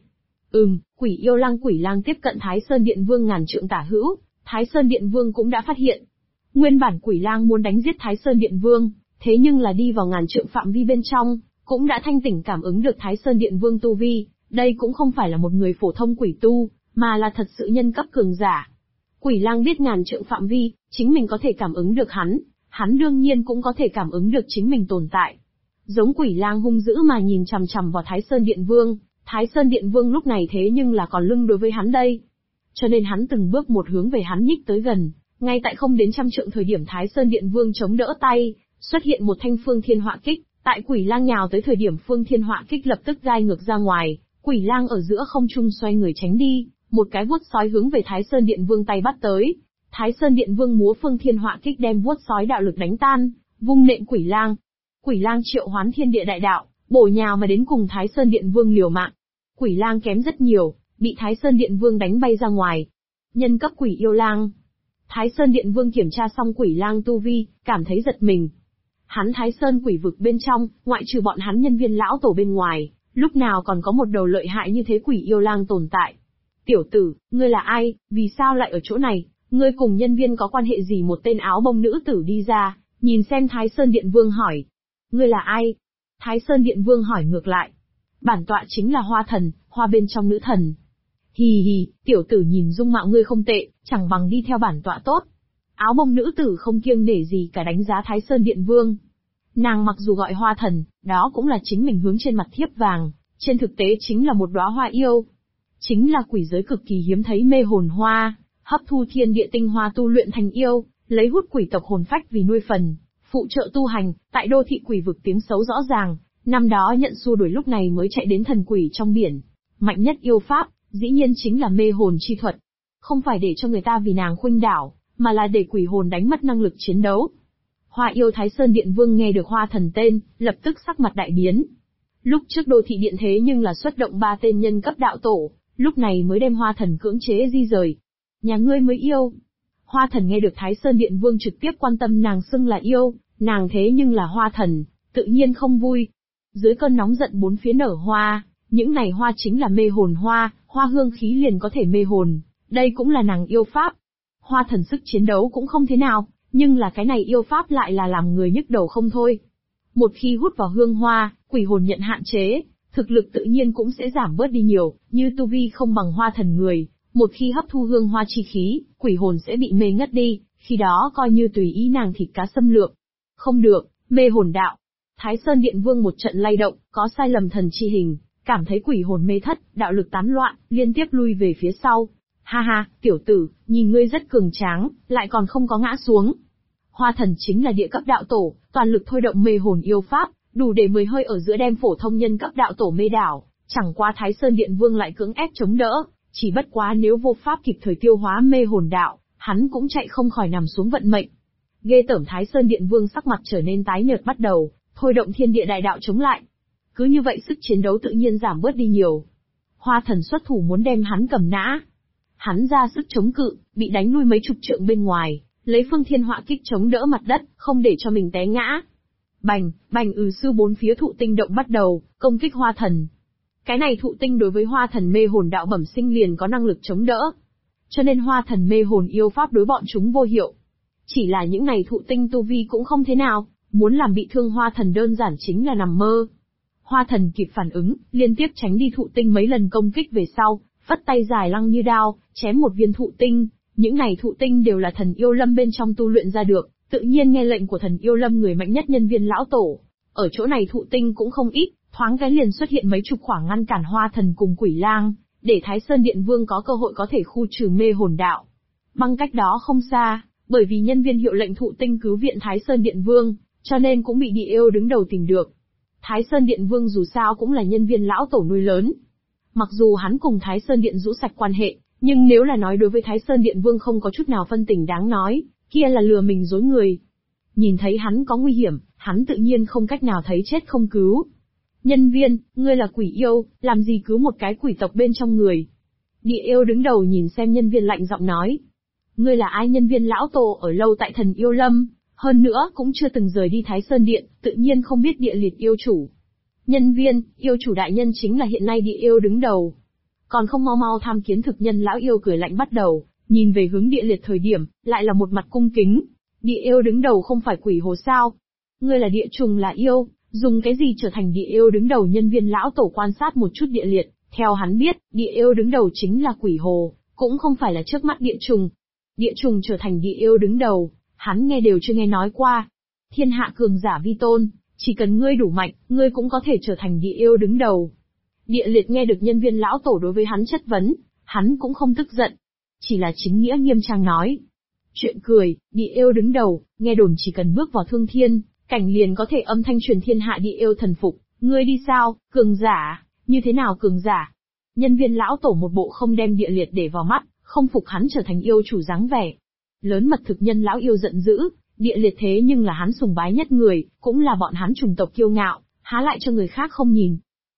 Quỷ yêu lang Quỷ Lang tiếp cận Thái Sơn Điện Vương ngàn trượng tả hữu, Thái Sơn Điện Vương cũng đã phát hiện. Nguyên bản Quỷ Lang muốn đánh giết Thái Sơn Điện Vương, thế nhưng là đi vào ngàn trượng phạm vi bên trong, cũng đã thanh tỉnh cảm ứng được Thái Sơn Điện Vương tu vi, đây cũng không phải là một người phổ thông quỷ tu, mà là thật sự nhân cấp cường giả. Quỷ Lang biết ngàn trượng phạm vi, chính mình có thể cảm ứng được hắn đương nhiên cũng có thể cảm ứng được chính mình tồn tại. Giống Quỷ Lang hung dữ mà nhìn chằm chằm vào Thái Sơn Điện Vương, Thái Sơn Điện Vương lúc này thế nhưng là còn lưng đối với hắn đây. Cho nên hắn từng bước một hướng về hắn nhích tới gần, ngay tại không đến trăm trượng thời điểm Thái Sơn Điện Vương chống đỡ tay, xuất hiện một thanh Phương Thiên Họa Kích, tại Quỷ Lang nhào tới thời điểm Phương Thiên Họa Kích lập tức gai ngược ra ngoài, Quỷ Lang ở giữa không trung xoay người tránh đi, một cái vuốt sói hướng về Thái Sơn Điện Vương tay bắt tới. Thái Sơn Điện Vương múa Phương Thiên Họa Kích đem vuốt sói đạo lực đánh tan, vung nện Quỷ Lang. Quỷ Lang triệu hoán thiên địa đại đạo, bổ nhào mà đến cùng Thái Sơn Điện Vương liều mạng. Quỷ Lang kém rất nhiều, bị Thái Sơn Điện Vương đánh bay ra ngoài. Nhân cấp quỷ yêu lang. Thái Sơn Điện Vương kiểm tra xong Quỷ Lang tu vi, cảm thấy giật mình. Hắn Thái Sơn quỷ vực bên trong, ngoại trừ bọn hắn nhân viên lão tổ bên ngoài, lúc nào còn có một đầu lợi hại như thế quỷ yêu lang tồn tại. Tiểu tử, ngươi là ai, vì sao lại ở chỗ này, ngươi cùng nhân viên có quan hệ gì? Một tên áo bông nữ tử đi ra, nhìn xem Thái Sơn Điện Vương hỏi. Ngươi là ai? Thái Sơn Điện Vương hỏi ngược lại. Bản tọa chính là Hoa Thần, hoa bên trong nữ thần. Hì hì, tiểu tử nhìn dung mạo ngươi không tệ, chẳng bằng đi theo bản tọa tốt. Áo bông nữ tử không kiêng nể gì cả đánh giá Thái Sơn Điện Vương. Nàng mặc dù gọi Hoa Thần, đó cũng là chính mình hướng trên mặt thiếp vàng, trên thực tế chính là một đóa hoa yêu. Chính là quỷ giới cực kỳ hiếm thấy mê hồn hoa, hấp thu thiên địa tinh hoa tu luyện thành yêu, lấy hút quỷ tộc hồn phách vì nuôi phần, phụ trợ tu hành, tại đô thị quỷ vực tiếng xấu rõ ràng, năm đó nhận xua đuổi lúc này mới chạy đến thần quỷ trong biển. Mạnh nhất yêu pháp, dĩ nhiên chính là mê hồn chi thuật. Không phải để cho người ta vì nàng khuynh đảo, mà là để quỷ hồn đánh mất năng lực chiến đấu. Hoa yêu Thái Sơn Điện Vương nghe được Hoa Thần tên, lập tức sắc mặt đại biến. Lúc trước đô thị điện thế nhưng là xuất động 3 tên nhân cấp đạo tổ, lúc này mới đem Hoa Thần cưỡng chế di rời. Nhà ngươi mới yêu. Hoa Thần nghe được Thái Sơn Điện Vương trực tiếp quan tâm nàng xưng là yêu, nàng thế nhưng là Hoa Thần, tự nhiên không vui. Dưới cơn nóng giận bốn phía nở hoa, những này hoa chính là mê hồn hoa, hoa hương khí liền có thể mê hồn, đây cũng là nàng yêu pháp. Hoa Thần sức chiến đấu cũng không thế nào, nhưng là cái này yêu pháp lại là làm người nhức đầu không thôi. Một khi hút vào hương hoa, quỷ hồn nhận hạn chế, thực lực tự nhiên cũng sẽ giảm bớt đi nhiều, như tu vi không bằng Hoa Thần người, một khi hấp thu hương hoa chi khí, quỷ hồn sẽ bị mê ngất đi, khi đó coi như tùy ý nàng thịt cá xâm lược. Không được, mê hồn đạo. Thái Sơn Điện Vương một trận lay động, có sai lầm thần chi hình, cảm thấy quỷ hồn mê thất, đạo lực tán loạn, liên tiếp lui về phía sau. Ha ha, tiểu tử, nhìn ngươi rất cường tráng, lại còn không có ngã xuống. Hoa Thần chính là địa cấp đạo tổ, toàn lực thôi động mê hồn yêu pháp, đủ để 10 hơi ở giữa đem phổ thông nhân cấp đạo tổ mê đảo, chẳng qua Thái Sơn Điện Vương lại cưỡng ép chống đỡ, Chỉ bất quá nếu vô pháp kịp thời tiêu hóa mê hồn đạo, hắn cũng chạy không khỏi nằm xuống vận mệnh. Ghê tởm. Thái Sơn Điện Vương sắc mặt trở nên tái nhợt, bắt đầu thôi động thiên địa đại đạo chống lại. Cứ như vậy sức chiến đấu tự nhiên giảm bớt đi nhiều. Hoa Thần xuất thủ muốn đem hắn cầm nã. Hắn ra sức chống cự, bị đánh lui mấy chục trượng bên ngoài, lấy Phương Thiên Họa Kích chống đỡ mặt đất, không để cho mình té ngã. Bành, bành. Sư bốn phía thụ tinh động bắt đầu công kích Hoa Thần. Cái này thụ tinh đối với Hoa Thần mê hồn đạo bẩm sinh liền có năng lực chống đỡ, cho nên Hoa Thần mê hồn yêu pháp đối bọn chúng vô hiệu. Chỉ là những này thụ tinh tu vi cũng không thế nào, muốn làm bị thương Hoa Thần đơn giản chính là nằm mơ. Hoa Thần kịp phản ứng, liên tiếp tránh đi thụ tinh mấy lần công kích về sau, phất tay dài lăng như đao, chém một viên thụ tinh. Những này thụ tinh đều là thần yêu lâm bên trong tu luyện ra được, tự nhiên nghe lệnh của thần yêu lâm người mạnh nhất Nhân Viên lão tổ. Ở chỗ này thụ tinh cũng không ít, thoáng cái liền xuất hiện mấy chục khoảng ngăn cản Hoa Thần cùng Quỷ Lang, để Thái Sơn Điện Vương có cơ hội có thể khu trừ mê hồn đạo. Băng cách đó không xa, bởi vì Nhân Viên hiệu lệnh thụ tinh cứu viện Thái Sơn Điện Vương, cho nên cũng bị Địa Yêu đứng đầu tìm được. Thái Sơn Điện Vương dù sao cũng là Nhân Viên lão tổ nuôi lớn. Mặc dù hắn cùng Thái Sơn Điện rũ sạch quan hệ, nhưng nếu là nói đối với Thái Sơn Điện Vương không có chút nào phân tình đáng nói, kia là lừa mình dối người. Nhìn thấy hắn có nguy hiểm, hắn tự nhiên không cách nào thấy chết không cứu. Nhân Viên, ngươi là quỷ yêu, làm gì cứu một cái quỷ tộc bên trong người? Địa Yêu đứng đầu nhìn xem Nhân Viên lạnh giọng nói. Ngươi là ai? Nhân Viên lão tổ ở lâu tại thần yêu lâm, hơn nữa cũng chưa từng rời đi Thái Sơn Điện, tự nhiên không biết Địa Liệt yêu chủ. Nhân Viên, yêu chủ đại nhân chính là hiện nay Địa Yêu đứng đầu. Còn không mau mau tham kiến thực nhân. Lão yêu cười lạnh bắt đầu, nhìn về hướng Địa Liệt thời điểm, lại là một mặt cung kính. Địa Yêu đứng đầu không phải quỷ hồ sao? Ngươi là địa trùng là yêu, dùng cái gì trở thành Địa Yêu đứng đầu? Nhân Viên lão tổ quan sát một chút Địa Liệt, theo hắn biết, Địa Yêu đứng đầu chính là quỷ hồ, cũng không phải là trước mắt địa trùng. Địa trùng trở thành Địa Yêu đứng đầu, hắn nghe đều chưa nghe nói qua. Thiên hạ cường giả vi tôn, chỉ cần ngươi đủ mạnh, ngươi cũng có thể trở thành Địa Yêu đứng đầu. Địa Liệt nghe được Nhân Viên lão tổ đối với hắn chất vấn, hắn cũng không tức giận, chỉ là chính nghĩa nghiêm trang nói. Chuyện cười, Địa Yêu đứng đầu, nghe đồn chỉ cần bước vào thương thiên, cảnh liền có thể âm thanh truyền thiên hạ Địa Yêu thần phục, ngươi đi sao, cường giả, như thế nào cường giả? Nhân Viên lão tổ một bộ không đem Địa Liệt để vào mắt, không phục hắn trở thành yêu chủ dáng vẻ. Lớn mật thực nhân lão yêu giận dữ, Địa Liệt thế nhưng là hắn sùng bái nhất người, cũng là bọn hắn chủng tộc kiêu ngạo, há lại cho người khác không nhìn.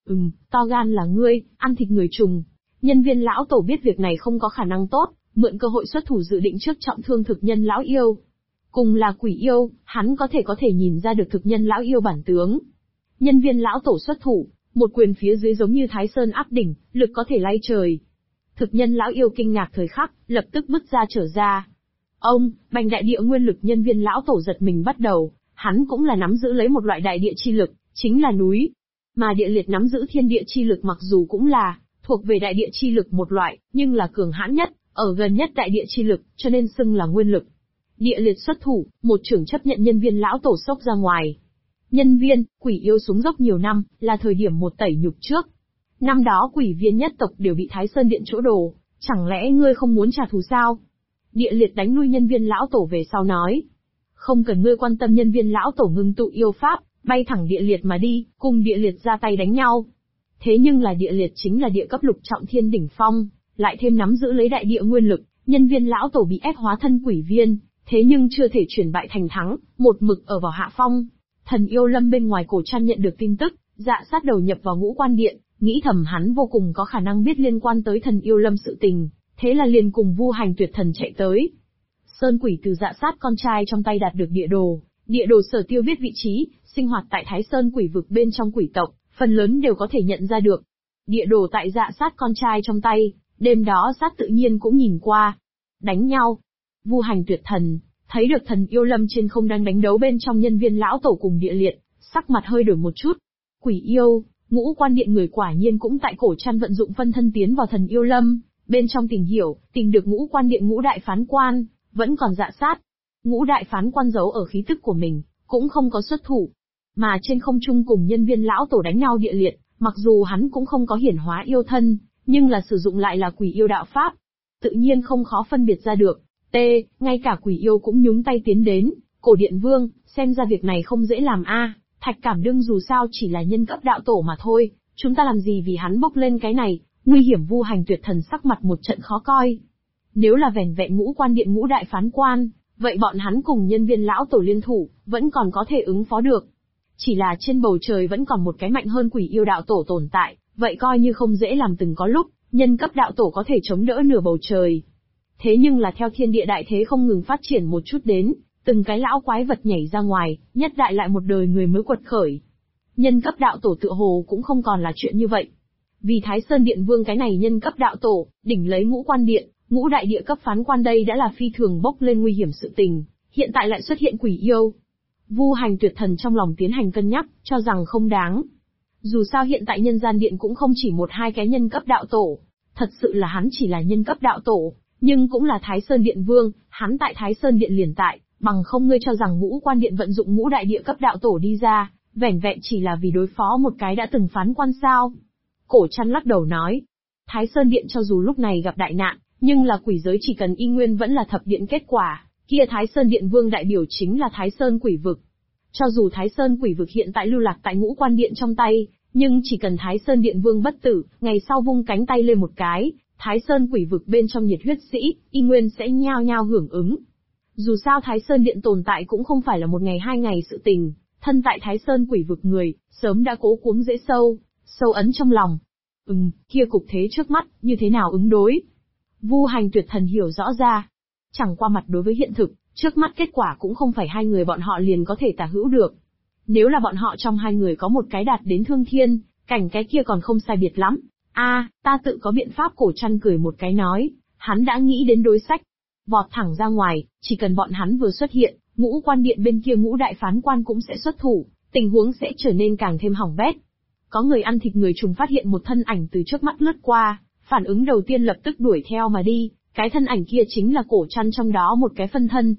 To gan là ngươi, ăn thịt người trùng. Nhân Viên lão tổ biết việc này không có khả năng tốt, mượn cơ hội xuất thủ dự định trước trọng thương thực nhân lão yêu. Cùng là quỷ yêu, hắn có thể nhìn ra được thực nhân lão yêu bản tướng. Nhân Viên lão tổ xuất thủ, một quyền phía dưới giống như Thái Sơn áp đỉnh, lực có thể lay trời. Thực nhân lão yêu kinh ngạc thời khắc, lập tức bứt ra trở ra. Ông, bành đại địa nguyên lực. Nhân Viên lão tổ giật mình bắt đầu, hắn cũng là nắm giữ lấy một loại đại địa chi lực, chính là núi. Mà Địa Liệt nắm giữ thiên địa chi lực mặc dù cũng là thuộc về đại địa chi lực một loại, nhưng là cường hãn nhất, ở gần nhất đại địa chi lực, cho nên xưng là nguyên lực. Địa Liệt xuất thủ, một chưởng chấp nhận Nhân Viên lão tổ xốc ra ngoài. Nhân Viên, quỷ yêu xuống dốc nhiều năm, là thời điểm một tẩy nhục trước. Năm đó quỷ viên nhất tộc đều bị Thái Sơn Điện chỗ đồ, chẳng lẽ ngươi không muốn trả thù sao? Địa Liệt đánh lui Nhân Viên lão tổ về sau nói. Không cần ngươi quan tâm. Nhân Viên lão tổ ngưng tụ yêu pháp, bay thẳng Địa Liệt mà đi, cùng Địa Liệt ra tay đánh nhau. Thế nhưng là Địa Liệt chính là địa cấp lục trọng thiên đỉnh phong, lại thêm nắm giữ lấy đại địa nguyên lực, Nhân Viên lão tổ bị ép hóa thân quỷ viên, thế nhưng chưa thể chuyển bại thành thắng, một mực ở vào hạ phong. Thần yêu lâm bên ngoài cổ trăn nhận được tin tức, Dạ Sát đầu nhập vào Ngũ Quan Điện, nghĩ thầm hắn vô cùng có khả năng biết liên quan tới thần yêu lâm sự tình, thế là liền cùng Vu Hành Tuyệt Thần chạy tới. Sơn Quỷ từ Dạ Sát con trai trong tay đạt được địa đồ Sở Tiêu biết vị trí, sinh hoạt tại Thái Sơn Quỷ vực bên trong quỷ tộc, phần lớn đều có thể nhận ra được. Địa đồ tại Dạ Sát con trai trong tay, đêm đó Sát tự nhiên cũng nhìn qua. Đánh nhau. Vu Hành Tuyệt Thần thấy được thần yêu lâm trên không đang đánh đấu bên trong Nhân Viên lão tổ cùng Địa Liệt, sắc mặt hơi đổi một chút. Quỷ yêu, Ngũ Quan Điện người quả nhiên cũng tại cổ trăn vận dụng phân thân tiến vào thần yêu lâm, bên trong tìm hiểu, tìm được Ngũ Quan Điện Ngũ đại phán quan, vẫn còn Dạ Sát. Ngũ đại phán quan giấu ở khí tức của mình, cũng không có xuất thủ. Mà trên không trung cùng Nhân Viên lão tổ đánh nhau Địa Liệt, mặc dù hắn cũng không có hiển hóa yêu thân, nhưng là sử dụng lại là quỷ yêu đạo pháp. Tự nhiên không khó phân biệt ra được. Ngay cả quỷ yêu cũng nhúng tay tiến đến. Cổ Điện Vương, xem ra việc này không dễ làm a. Thạch Cảm Đương dù sao chỉ là nhân cấp đạo tổ mà thôi, chúng ta làm gì vì hắn bốc lên cái này, Nguy hiểm. Vu Hành Tuyệt Thần sắc mặt một trận khó coi. Nếu là vẻn vẹn Ngũ Quan Điện ngũ đại phán quan, vậy bọn hắn cùng nhân viên lão tổ liên thủ, vẫn còn có thể ứng phó được. Chỉ là trên bầu trời vẫn còn một cái mạnh hơn Quỷ Yêu đạo tổ tồn tại, vậy coi như không dễ làm. Từng có lúc, nhân cấp đạo tổ có thể chống đỡ nửa bầu trời. Thế nhưng là theo thiên địa đại thế không ngừng phát triển một chút đến, từng cái lão quái vật nhảy ra ngoài, nhất đại lại một đời người mới quật khởi. Nhân cấp đạo tổ tựa hồ cũng không còn là chuyện như vậy. Vì Thái Sơn Điện Vương cái này nhân cấp đạo tổ, đỉnh lấy Ngũ Quan Điện, ngũ đại địa cấp phán quan đây đã là phi thường bốc lên nguy hiểm sự tình, hiện tại lại xuất hiện Quỷ Yêu. Vu Hành Tuyệt Thần trong lòng tiến hành cân nhắc, cho rằng không đáng. Dù sao hiện tại nhân gian điện cũng không chỉ một hai cái nhân cấp đạo tổ, thật sự là hắn chỉ là nhân cấp đạo tổ, nhưng cũng là Thái Sơn Điện Vương, hắn tại Thái Sơn Điện liền tại, bằng không ngươi cho rằng Ngũ Quan Điện vận dụng ngũ đại địa cấp đạo tổ đi ra, vẻn vẹn chỉ là vì đối phó một cái đã từng phán quan sao? Cổ Trăn lắc đầu nói, Thái Sơn Điện cho dù lúc này gặp đại nạn, nhưng là quỷ giới chỉ cần y nguyên vẫn là thập điện kết quả, kia Thái Sơn Điện Vương đại biểu chính là Thái Sơn Quỷ Vực. Cho dù Thái Sơn Quỷ Vực hiện tại lưu lạc tại Ngũ Quan Điện trong tay, nhưng chỉ cần Thái Sơn Điện Vương bất tử, ngày sau vung cánh tay lên một cái, Thái Sơn Quỷ Vực bên trong nhiệt huyết sĩ, y nguyên sẽ nhao nhao hưởng ứng. Dù sao Thái Sơn Điện tồn tại cũng không phải là một ngày hai ngày sự tình, thân tại Thái Sơn Quỷ Vực người, sớm đã cố cuống dễ sâu ấn trong lòng. Kia cục thế trước mắt, như thế nào ứng đối? Vu Hành Tuyệt Thần hiểu rõ ra. Chẳng qua mặt đối với hiện thực, trước mắt kết quả cũng không phải hai người bọn họ liền có thể tả hữu được. Nếu là bọn họ trong hai người có một cái đạt đến thương thiên, cảnh cái kia còn không sai biệt lắm. Ta tự có biện pháp. Cổ Trăn cười một cái nói, hắn đã nghĩ đến đối sách. Vọt thẳng ra ngoài, chỉ cần bọn hắn vừa xuất hiện, Ngũ Quan Điện bên kia ngũ đại phán quan cũng sẽ xuất thủ, tình huống sẽ trở nên càng thêm hỏng bét. Có người ăn thịt người trùng phát hiện một thân ảnh từ trước mắt lướt qua, phản ứng đầu tiên lập tức đuổi theo mà đi, cái thân ảnh kia chính là Cổ Trăn trong đó một cái phân thân.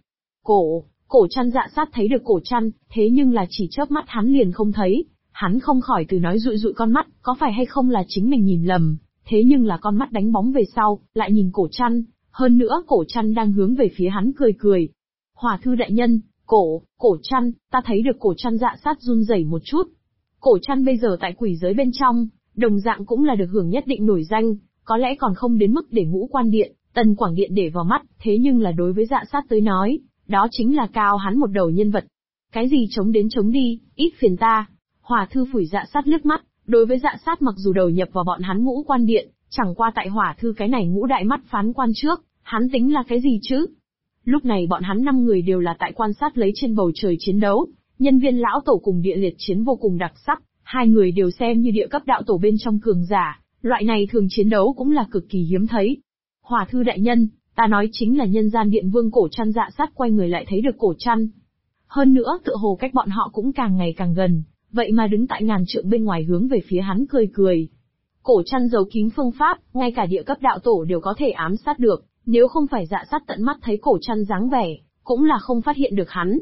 Cổ Trăn dạ sát thấy được Cổ Trăn, thế nhưng là chỉ chớp mắt hắn liền không thấy, hắn không khỏi từ nói dụi dụi con mắt, có phải hay không là chính mình nhìn lầm, thế nhưng là con mắt đánh bóng về sau, lại nhìn Cổ Trăn, hơn nữa Cổ Trăn đang hướng về phía hắn cười cười. Hỏa thư đại nhân, Cổ Trăn, ta thấy được. Cổ Trăn dạ sát run rẩy một chút. Cổ Trăn bây giờ tại quỷ giới bên trong, đồng dạng cũng là được hưởng nhất định nổi danh, có lẽ còn không đến mức để Ngũ Quan Điện, Tần Quảng Điện để vào mắt, thế nhưng là đối với dạ sát tới nói, đó chính là cao hắn một đầu nhân vật. Cái gì chống đến chống đi, ít phiền ta. Hỏa thư phủi dạ sát liếc mắt, đối với dạ sát mặc dù đầu nhập vào bọn hắn Ngũ Quan Điện, chẳng qua tại Hỏa thư cái này ngũ đại mắt phán quan trước, hắn tính là cái gì chứ? Lúc này bọn hắn 5 người đều là tại quan sát lấy trên bầu trời chiến đấu, nhân viên lão tổ cùng địa liệt chiến vô cùng đặc sắc, hai người đều xem như địa cấp đạo tổ bên trong cường giả, loại này thường chiến đấu cũng là cực kỳ hiếm thấy. Hỏa thư đại nhân, ta nói chính là nhân gian điện vương. Cổ Trăn dạ sát quay người lại thấy được Cổ Trăn. Hơn nữa tựa hồ cách bọn họ cũng càng ngày càng gần, vậy mà đứng tại ngàn trượng bên ngoài hướng về phía hắn cười cười. Cổ Trăn giấu kín phương pháp, ngay cả địa cấp đạo tổ đều có thể ám sát được, nếu không phải dạ sát tận mắt thấy Cổ Trăn dáng vẻ, cũng là không phát hiện được hắn.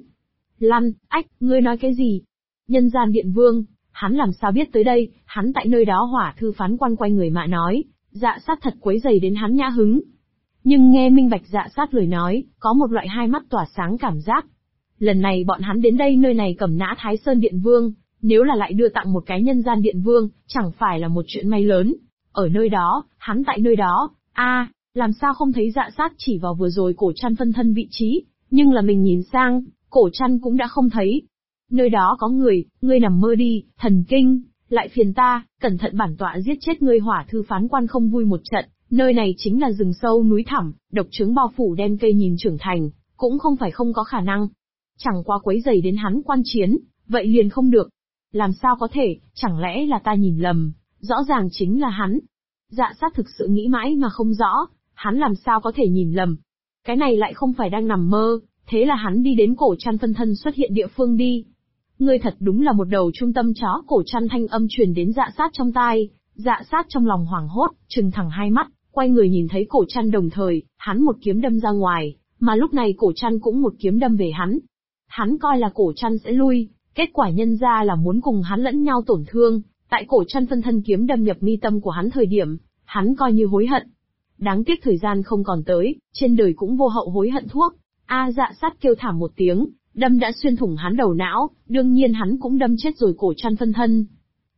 Ngươi nói cái gì? Nhân gian điện vương, hắn làm sao biết tới đây? Hắn tại nơi đó. Hỏa thư phán quan quay người mà nói, dạ sát thật quấy rầy đến hắn nhã hứng. Nhưng nghe minh bạch dạ sát lời nói, có một loại hai mắt tỏa sáng cảm giác. Lần này bọn hắn đến đây nơi này cầm nã Thái Sơn Điện Vương, nếu là lại đưa tặng một cái nhân gian điện vương, chẳng phải là một chuyện may lớn. Ở nơi đó, hắn tại nơi đó, làm sao không thấy dạ sát chỉ vào vừa rồi Cổ Trăn phân thân vị trí, nhưng là mình nhìn sang, Cổ Trăn cũng đã không thấy. Nơi đó có người, ngươi nằm mơ đi, thần kinh, lại phiền ta, cẩn thận bản tọa giết chết ngươi. Hỏa thư phán quan không vui một trận, nơi này chính là rừng sâu núi thẳm, độc trướng bao phủ đem cây nhìn trưởng thành, cũng không phải không có khả năng. Chẳng qua quấy rầy đến hắn quan chiến, vậy liền không được. Làm sao có thể, chẳng lẽ là ta nhìn lầm, rõ ràng chính là hắn. Dạ sát thực sự nghĩ mãi mà không rõ, hắn làm sao có thể nhìn lầm. Cái này lại không phải đang nằm mơ, thế là hắn đi đến Cổ Trăn phân thân xuất hiện địa phương đi. Ngươi thật đúng là một đầu trung tâm chó. Cổ Trăn thanh âm truyền đến dạ sát trong tai, dạ sát trong lòng hoảng hốt, trừng thẳng hai mắt, quay người nhìn thấy Cổ Trăn đồng thời, hắn một kiếm đâm ra ngoài, mà lúc này Cổ Trăn cũng một kiếm đâm về hắn. Hắn coi là Cổ Trăn sẽ lui, kết quả nhân ra là muốn cùng hắn lẫn nhau tổn thương, tại Cổ Trăn phân thân kiếm đâm nhập mi tâm của hắn thời điểm, hắn coi như hối hận. Đáng tiếc thời gian không còn tới, trên đời cũng vô hậu hối hận thuốc. Dạ sát kêu thảm một tiếng, đâm đã xuyên thủng hắn đầu não, đương nhiên hắn cũng đâm chết rồi Cổ Trăn phân thân.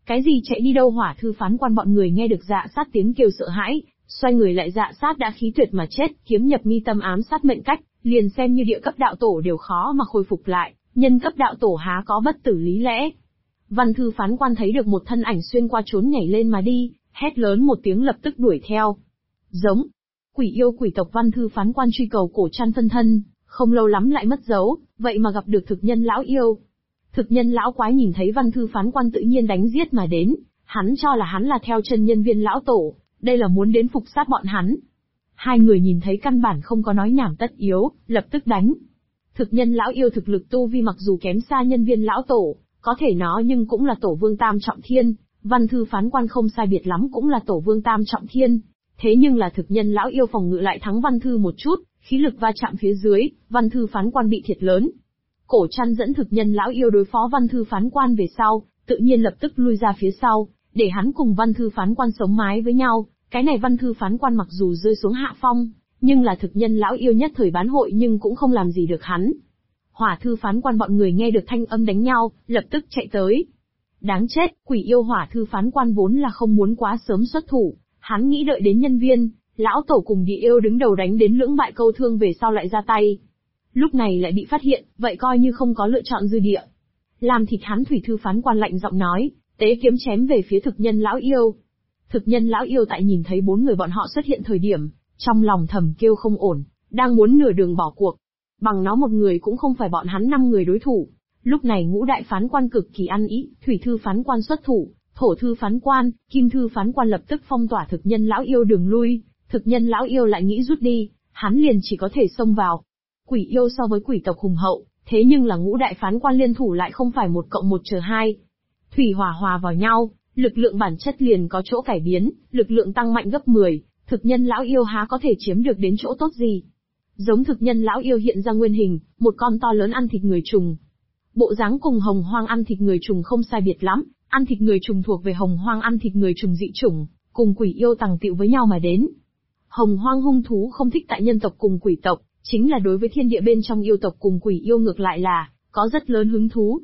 Cái gì chạy đi đâu? Hỏa thư phán quan bọn người nghe được Dạ Sát tiếng kêu sợ hãi, xoay người lại. Dạ Sát đã khí tuyệt mà chết, kiếm nhập mi tâm ám sát mệnh cách, liền xem như địa cấp đạo tổ đều khó mà khôi phục lại, nhân cấp đạo tổ há có bất tử lý lẽ. Văn thư phán quan thấy được một thân ảnh xuyên qua trốn nhảy lên mà đi, hét lớn một tiếng lập tức đuổi theo. Giống, quỷ yêu quỷ tộc. Văn thư phán quan truy cầu cổ trăn phân thân, không lâu lắm lại mất dấu, vậy mà gặp được thực nhân lão yêu. Thực nhân lão quái nhìn thấy văn thư phán quan tự nhiên đánh giết mà đến, hắn cho là hắn là theo chân nhân viên lão tổ, đây là muốn đến phục sát bọn hắn. Hai người nhìn thấy căn bản không có nói nhảm tất yếu, lập tức đánh. Thực nhân lão yêu thực lực tu vi mặc dù kém xa nhân viên lão tổ, có thể nói nhưng cũng là tổ vương tam trọng thiên, văn thư phán quan không sai biệt lắm cũng là tổ vương tam trọng thiên. Thế nhưng là thực nhân lão yêu phòng ngự lại thắng văn thư một chút, khí lực va chạm phía dưới, văn thư phán quan bị thiệt lớn. Cổ trăn dẫn thực nhân lão yêu đối phó văn thư phán quan về sau, tự nhiên lập tức lui ra phía sau, để hắn cùng văn thư phán quan sống mái với nhau. Cái này văn thư phán quan mặc dù rơi xuống hạ phong, nhưng là thực nhân lão yêu nhất thời bán hội nhưng cũng không làm gì được hắn. Hỏa thư phán quan bọn người nghe được thanh âm đánh nhau, lập tức chạy tới. Đáng chết, quỷ yêu. Hỏa thư phán quan vốn là không muốn quá sớm xuất thủ, hắn nghĩ đợi đến nhân viên lão tổ cùng địa yêu đứng đầu đánh đến lưỡng bại câu thương về sau lại ra tay. Lúc này lại bị phát hiện, vậy coi như không có lựa chọn dư địa. Làm thịt hắn. Thủy thư phán quan lạnh giọng nói, tế kiếm chém về phía thực nhân lão yêu. Thực nhân lão yêu tại nhìn thấy bốn người bọn họ xuất hiện thời điểm, trong lòng thầm kêu không ổn, đang muốn nửa đường bỏ cuộc. Bằng nó một người cũng không phải bọn hắn 5 người đối thủ. Lúc này ngũ đại phán quan cực kỳ ăn ý, thủy thư phán quan xuất thủ, thổ thư phán quan, kim thư phán quan lập tức phong tỏa thực nhân lão yêu đường lui. Thực nhân lão yêu lại nghĩ rút đi, hắn liền chỉ có thể xông vào. Quỷ yêu so với quỷ tộc hùng hậu, thế nhưng là ngũ đại phán quan liên thủ lại không phải 1 + 1 = 2. Thủy hỏa hòa vào nhau, lực lượng bản chất liền có chỗ cải biến, lực lượng tăng mạnh gấp 10, thực nhân lão yêu há có thể chiếm được đến chỗ tốt gì. Giống thực nhân lão yêu hiện ra nguyên hình, một con to lớn ăn thịt người trùng. Bộ dáng cùng hồng hoang ăn thịt người trùng không sai biệt lắm, ăn thịt người trùng thuộc về hồng hoang ăn thịt người trùng dị chủng, cùng quỷ yêu tàng tiệu với nhau mà đến. Hồng hoang hung thú không thích tại nhân tộc cùng quỷ tộc, chính là đối với thiên địa bên trong yêu tộc cùng quỷ yêu ngược lại là có rất lớn hứng thú.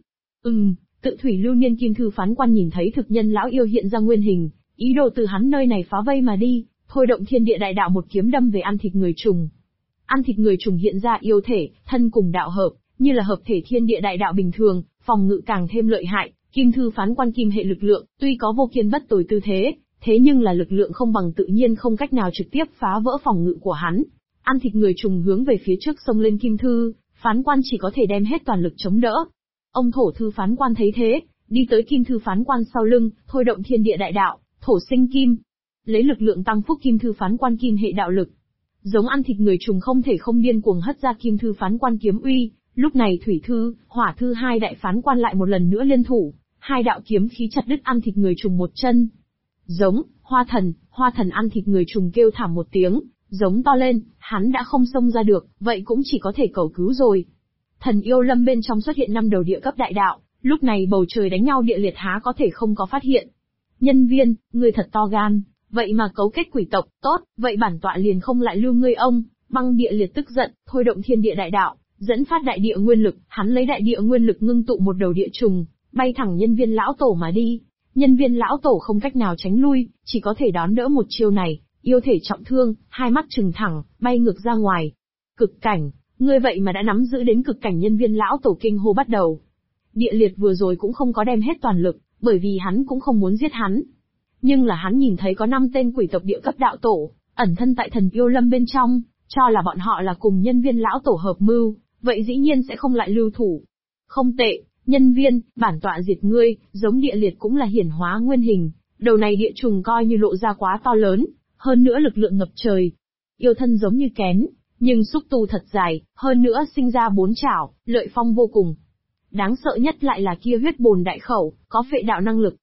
Tự thủy lưu niên kim thư phán quan nhìn thấy thực nhân lão yêu hiện ra nguyên hình, ý đồ từ hắn nơi này phá vây mà đi, thôi động thiên địa đại đạo một kiếm đâm về ăn thịt người trùng. Ăn thịt người trùng hiện ra yêu thể, thân cùng đạo hợp, như là hợp thể thiên địa đại đạo bình thường, phòng ngự càng thêm lợi hại. Kim thư phán quan kim hệ lực lượng, tuy có vô kiên bất tồi tư thế, thế nhưng là lực lượng không bằng tự nhiên không cách nào trực tiếp phá vỡ phòng ngự của hắn. Ăn thịt người trùng hướng về phía trước xông lên kim thư, phán quan chỉ có thể đem hết toàn lực chống đỡ. Ông thổ thư phán quan thấy thế, đi tới kim thư phán quan sau lưng, thôi động thiên địa đại đạo, thổ sinh kim. Lấy lực lượng tăng phúc kim thư phán quan kim hệ đạo lực. Giống ăn thịt người trùng không thể không điên cuồng hất ra kim thư phán quan kiếm uy, lúc này thủy thư, hỏa thư hai đại phán quan lại một lần nữa liên thủ, hai đạo kiếm khí chặt đứt ăn thịt người trùng một chân. Giống, hoa thần ăn thịt người trùng kêu thảm một tiếng, giống to lên, hắn đã không xông ra được, vậy cũng chỉ có thể cầu cứu rồi. Thần yêu lâm bên trong xuất hiện 5 đầu địa cấp đại đạo, lúc này bầu trời đánh nhau địa liệt há có thể không có phát hiện. Nhân viên, ngươi thật to gan, vậy mà cấu kết quỷ tộc, tốt, vậy bản tọa liền không lại lưu ngươi ông. Băng địa liệt tức giận, thôi động thiên địa đại đạo, dẫn phát đại địa nguyên lực, hắn lấy đại địa nguyên lực ngưng tụ một đầu địa trùng, bay thẳng nhân viên lão tổ mà đi. Nhân viên lão tổ không cách nào tránh lui, chỉ có thể đón đỡ một chiêu này, yêu thể trọng thương, hai mắt trừng thẳng, bay ngược ra ngoài. Cực cảnh, ngươi vậy mà đã nắm giữ đến cực cảnh. Nhân viên lão tổ kinh hô bắt đầu. Địa liệt vừa rồi cũng không có đem hết toàn lực, bởi vì hắn cũng không muốn giết hắn. Nhưng là hắn nhìn thấy có 5 tên quỷ tộc địa cấp đạo tổ, ẩn thân tại thần yêu lâm bên trong, cho là bọn họ là cùng nhân viên lão tổ hợp mưu, vậy dĩ nhiên sẽ không lại lưu thủ. Không tệ, nhân viên, bản tọa diệt ngươi. Giống địa liệt cũng là hiển hóa nguyên hình, đầu này địa trùng coi như lộ ra quá to lớn, hơn nữa lực lượng ngập trời. Yêu thân giống như kén, nhưng xúc tu thật dài, hơn nữa sinh ra 4 chảo, lợi phong vô cùng. Đáng sợ nhất lại là kia huyết bồn đại khẩu, có phệ đạo năng lực.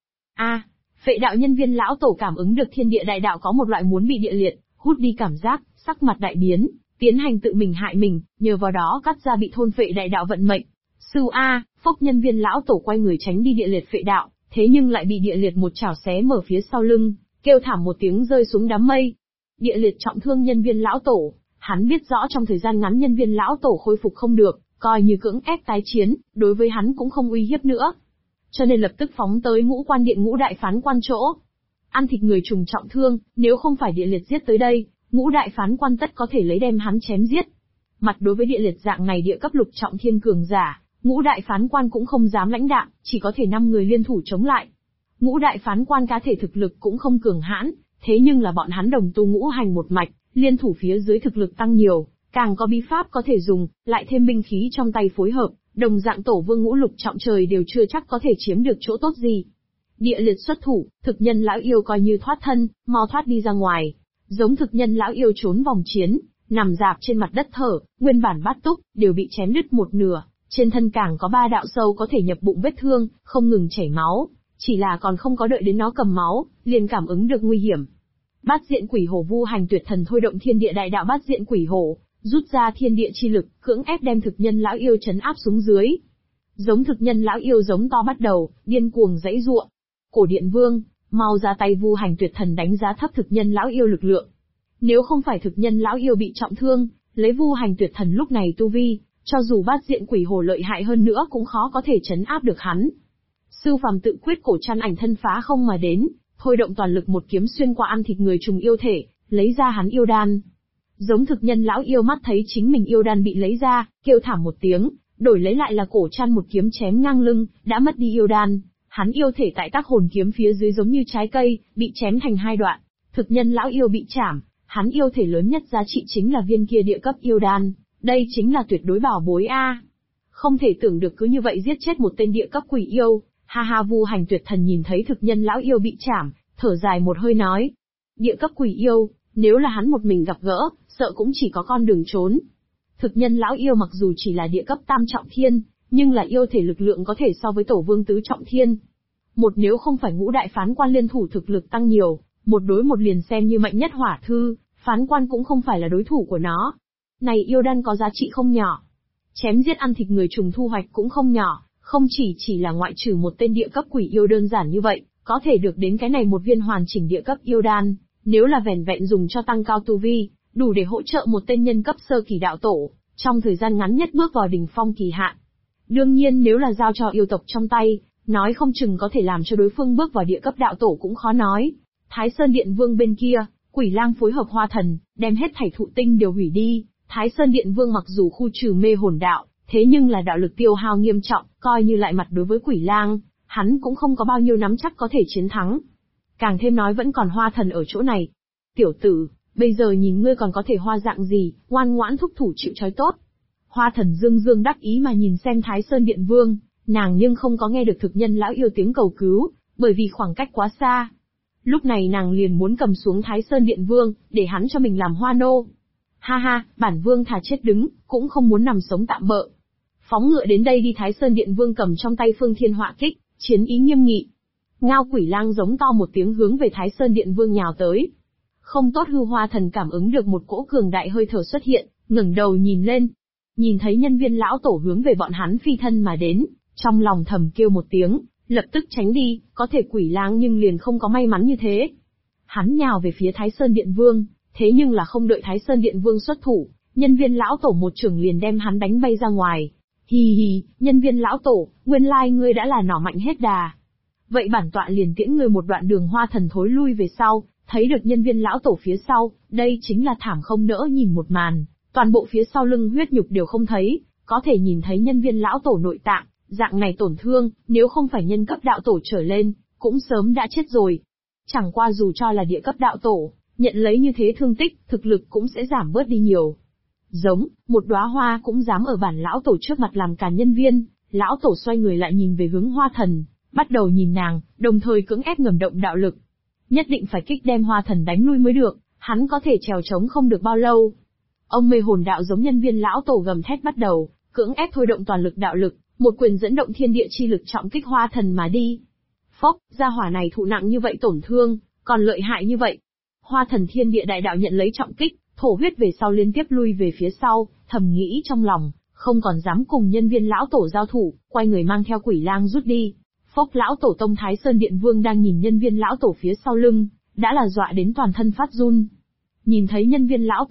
Phệ đạo. Nhân viên lão tổ cảm ứng được thiên địa đại đạo có một loại muốn bị địa liệt hút đi cảm giác, sắc mặt đại biến, tiến hành tự mình hại mình, nhờ vào đó cắt ra bị thôn phệ đại đạo vận mệnh. Phốc. Nhân viên lão tổ quay người tránh đi địa liệt phệ đạo, thế nhưng lại bị địa liệt một chảo xé mở phía sau lưng, kêu thảm một tiếng rơi xuống đám mây. Địa liệt trọng thương nhân viên lão tổ, hắn biết rõ trong thời gian ngắn nhân viên lão tổ khôi phục không được, coi như cưỡng ép tái chiến, đối với hắn cũng không uy hiếp nữa. cho nên lập tức phóng tới Ngũ Quan Điện Ngũ Đại Phán Quan chỗ. Ăn thịt người trùng trọng thương, nếu không phải địa liệt giết tới đây, Ngũ Đại Phán Quan tất có thể lấy đem hắn chém giết. Mặt đối với địa liệt dạng này địa cấp lục trọng thiên cường giả, Ngũ Đại Phán Quan cũng không dám lãnh đạm, chỉ có thể 5 người liên thủ chống lại. Ngũ Đại Phán Quan cá thể thực lực cũng không cường hãn, thế nhưng là bọn hắn đồng tu ngũ hành một mạch, liên thủ phía dưới thực lực tăng nhiều, càng có bí pháp có thể dùng, lại thêm binh khí trong tay phối hợp, đồng dạng tổ vương ngũ lục trọng trời đều chưa chắc có thể chiếm được chỗ tốt gì. Địa liệt xuất thủ, thực nhân lão yêu coi như thoát thân, mau thoát đi ra ngoài. Giống thực nhân lão yêu trốn vòng chiến, nằm rạp trên mặt đất thở, nguyên bản bát túc, đều bị chém đứt một nửa, trên thân càng có 3 đạo sâu có thể nhập bụng vết thương, không ngừng chảy máu, chỉ là còn không có đợi đến nó cầm máu, liền cảm ứng được nguy hiểm. Bát diện quỷ hổ vu hành tuyệt thần thôi động thiên địa đại đạo bát diện quỷ hổ, rút ra thiên địa chi lực, cưỡng ép đem thực nhân lão yêu trấn áp xuống dưới. Giống thực nhân lão yêu giống to bắt đầu, điên cuồng giãy giụa. Cổ Điện Vương, mau ra tay vu hành tuyệt thần đánh giá thấp thực nhân lão yêu lực lượng. Nếu không phải thực nhân lão yêu bị trọng thương, lấy vu hành tuyệt thần lúc này tu vi, cho dù bát diện quỷ hổ lợi hại hơn nữa cũng khó có thể trấn áp được hắn. Sư phàm tự quyết cổ chăn ảnh thân phá không mà đến, thôi động toàn lực một kiếm xuyên qua ăn thịt người trùng yêu thể, lấy ra hắn yêu đan. Giống thực nhân lão yêu mắt thấy chính mình yêu đan bị lấy ra, kêu thảm một tiếng, đổi lấy lại là cổ chăn một kiếm chém ngang lưng, đã mất đi yêu đan. Hắn yêu thể tại tác hồn kiếm phía dưới giống như trái cây, bị chém thành 2 đoạn. Thực nhân lão yêu bị chảm, hắn yêu thể lớn nhất giá trị chính là viên kia địa cấp yêu đan, đây chính là tuyệt đối bảo bối a. Không thể tưởng được cứ như vậy giết chết một tên địa cấp quỷ yêu. Ha ha, vu hành tuyệt thần nhìn thấy thực nhân lão yêu bị chảm, thở dài một hơi nói. Địa cấp quỷ yêu, nếu là hắn một mình gặp gỡ, sợ cũng chỉ có con đường trốn. Thực nhân lão yêu mặc dù chỉ là địa cấp tam trọng thiên, nhưng là yêu thể lực lượng có thể so với tổ vương tứ trọng thiên. Một nếu không phải Ngũ Đại Phán Quan liên thủ thực lực tăng nhiều, một đối một liền xem như mạnh nhất hỏa thư, phán quan cũng không phải là đối thủ của nó. Này yêu đan có giá trị không nhỏ. Chém giết ăn thịt người trùng thu hoạch cũng không nhỏ, không chỉ là ngoại trừ một tên địa cấp quỷ yêu đơn giản như vậy, có thể được đến cái này một viên hoàn chỉnh địa cấp yêu đan, nếu là vẻn vẹn dùng cho tăng cao tu vi, đủ để hỗ trợ một tên nhân cấp sơ kỳ đạo tổ, trong thời gian ngắn nhất bước vào đỉnh phong kỳ hạn. Đương nhiên nếu là giao cho yêu tộc trong tay, nói không chừng có thể làm cho đối phương bước vào địa cấp đạo tổ cũng khó nói. Thái Sơn Điện Vương bên kia, Quỷ Lang phối hợp Hoa Thần, đem hết thảy thụ tinh đều hủy đi. Thái Sơn Điện Vương mặc dù khu trừ mê hồn đạo, thế nhưng là đạo lực tiêu hao nghiêm trọng, coi như lại mặt đối với Quỷ Lang, hắn cũng không có bao nhiêu nắm chắc có thể chiến thắng. Càng thêm nói vẫn còn Hoa Thần ở chỗ này. Tiểu tử, bây giờ nhìn ngươi còn có thể hoa dạng gì, ngoan ngoãn thúc thủ chịu trói tốt. Hoa Thần dương dương đắc ý mà nhìn xem Thái Sơn Điện Vương, nàng nhưng không có nghe được thực nhân lão yêu tiếng cầu cứu, bởi vì khoảng cách quá xa. Lúc này nàng liền muốn cầm xuống Thái Sơn Điện Vương, để hắn cho mình làm hoa nô. Ha ha, bản vương thà chết đứng, cũng không muốn nằm sống tạm bợ. Phóng ngựa đến đây đi. Thái Sơn Điện Vương cầm trong tay Phương Thiên Họa Kích, chiến ý nghiêm nghị. Ngao Quỷ Lang giống to một tiếng hướng về Thái Sơn Điện Vương nhào tới. Không tốt, hư Hoa Thần cảm ứng được một cỗ cường đại hơi thở xuất hiện, ngẩng đầu nhìn lên. Nhìn thấy nhân viên lão tổ hướng về bọn hắn phi thân mà đến, trong lòng thầm kêu một tiếng, lập tức tránh đi, có thể Quỷ Lang nhưng liền không có may mắn như thế. Hắn nhào về phía Thái Sơn Điện Vương, thế nhưng là không đợi Thái Sơn Điện Vương xuất thủ, nhân viên lão tổ một chưởng liền đem hắn đánh bay ra ngoài. Hì hì, nhân viên lão tổ, nguyên lai ngươi đã là nỏ mạnh hết đà. Vậy bản tọa liền tiễn ngươi một đoạn đường. Hoa Thần thối lui về sau, thấy được nhân viên lão tổ phía sau, đây chính là thảm không nỡ nhìn một màn, toàn bộ phía sau lưng huyết nhục đều không thấy, có thể nhìn thấy nhân viên lão tổ nội tạng, dạng này tổn thương, nếu không phải nhân cấp đạo tổ trở lên, cũng sớm đã chết rồi. Chẳng qua dù cho là địa cấp đạo tổ, nhận lấy như thế thương tích, thực lực cũng sẽ giảm bớt đi nhiều. Giống, một đóa hoa cũng dám ở bản lão tổ trước mặt làm càn nhân viên, lão tổ xoay người lại nhìn về hướng Hoa Thần, bắt đầu nhìn nàng, đồng thời cưỡng ép ngầm động đạo lực. Nhất định phải kích đem Hoa Thần đánh lui mới được, hắn có thể trèo trống không được bao lâu. Ông mê hồn đạo giống nhân viên lão tổ gầm thét bắt đầu, cưỡng ép thôi động toàn lực đạo lực, một quyền dẫn động thiên địa chi lực trọng kích Hoa Thần mà đi. Phốc, gia hỏa này thụ nặng như vậy tổn thương, còn lợi hại như vậy. Hoa Thần thiên địa đại đạo nhận lấy trọng kích, thổ huyết về sau liên tiếp lui về phía sau, thầm nghĩ trong lòng, không còn dám cùng nhân viên lão tổ giao thủ, quay người mang theo Quỷ Lang rút đi. Phốc, lão tổ tông Thái Sơn Điện Vương đang nhìn nhân viên lão tổ phía sau lưng, đã là dọa đến toàn thân phát run. Nhìn thấy nhân viên lão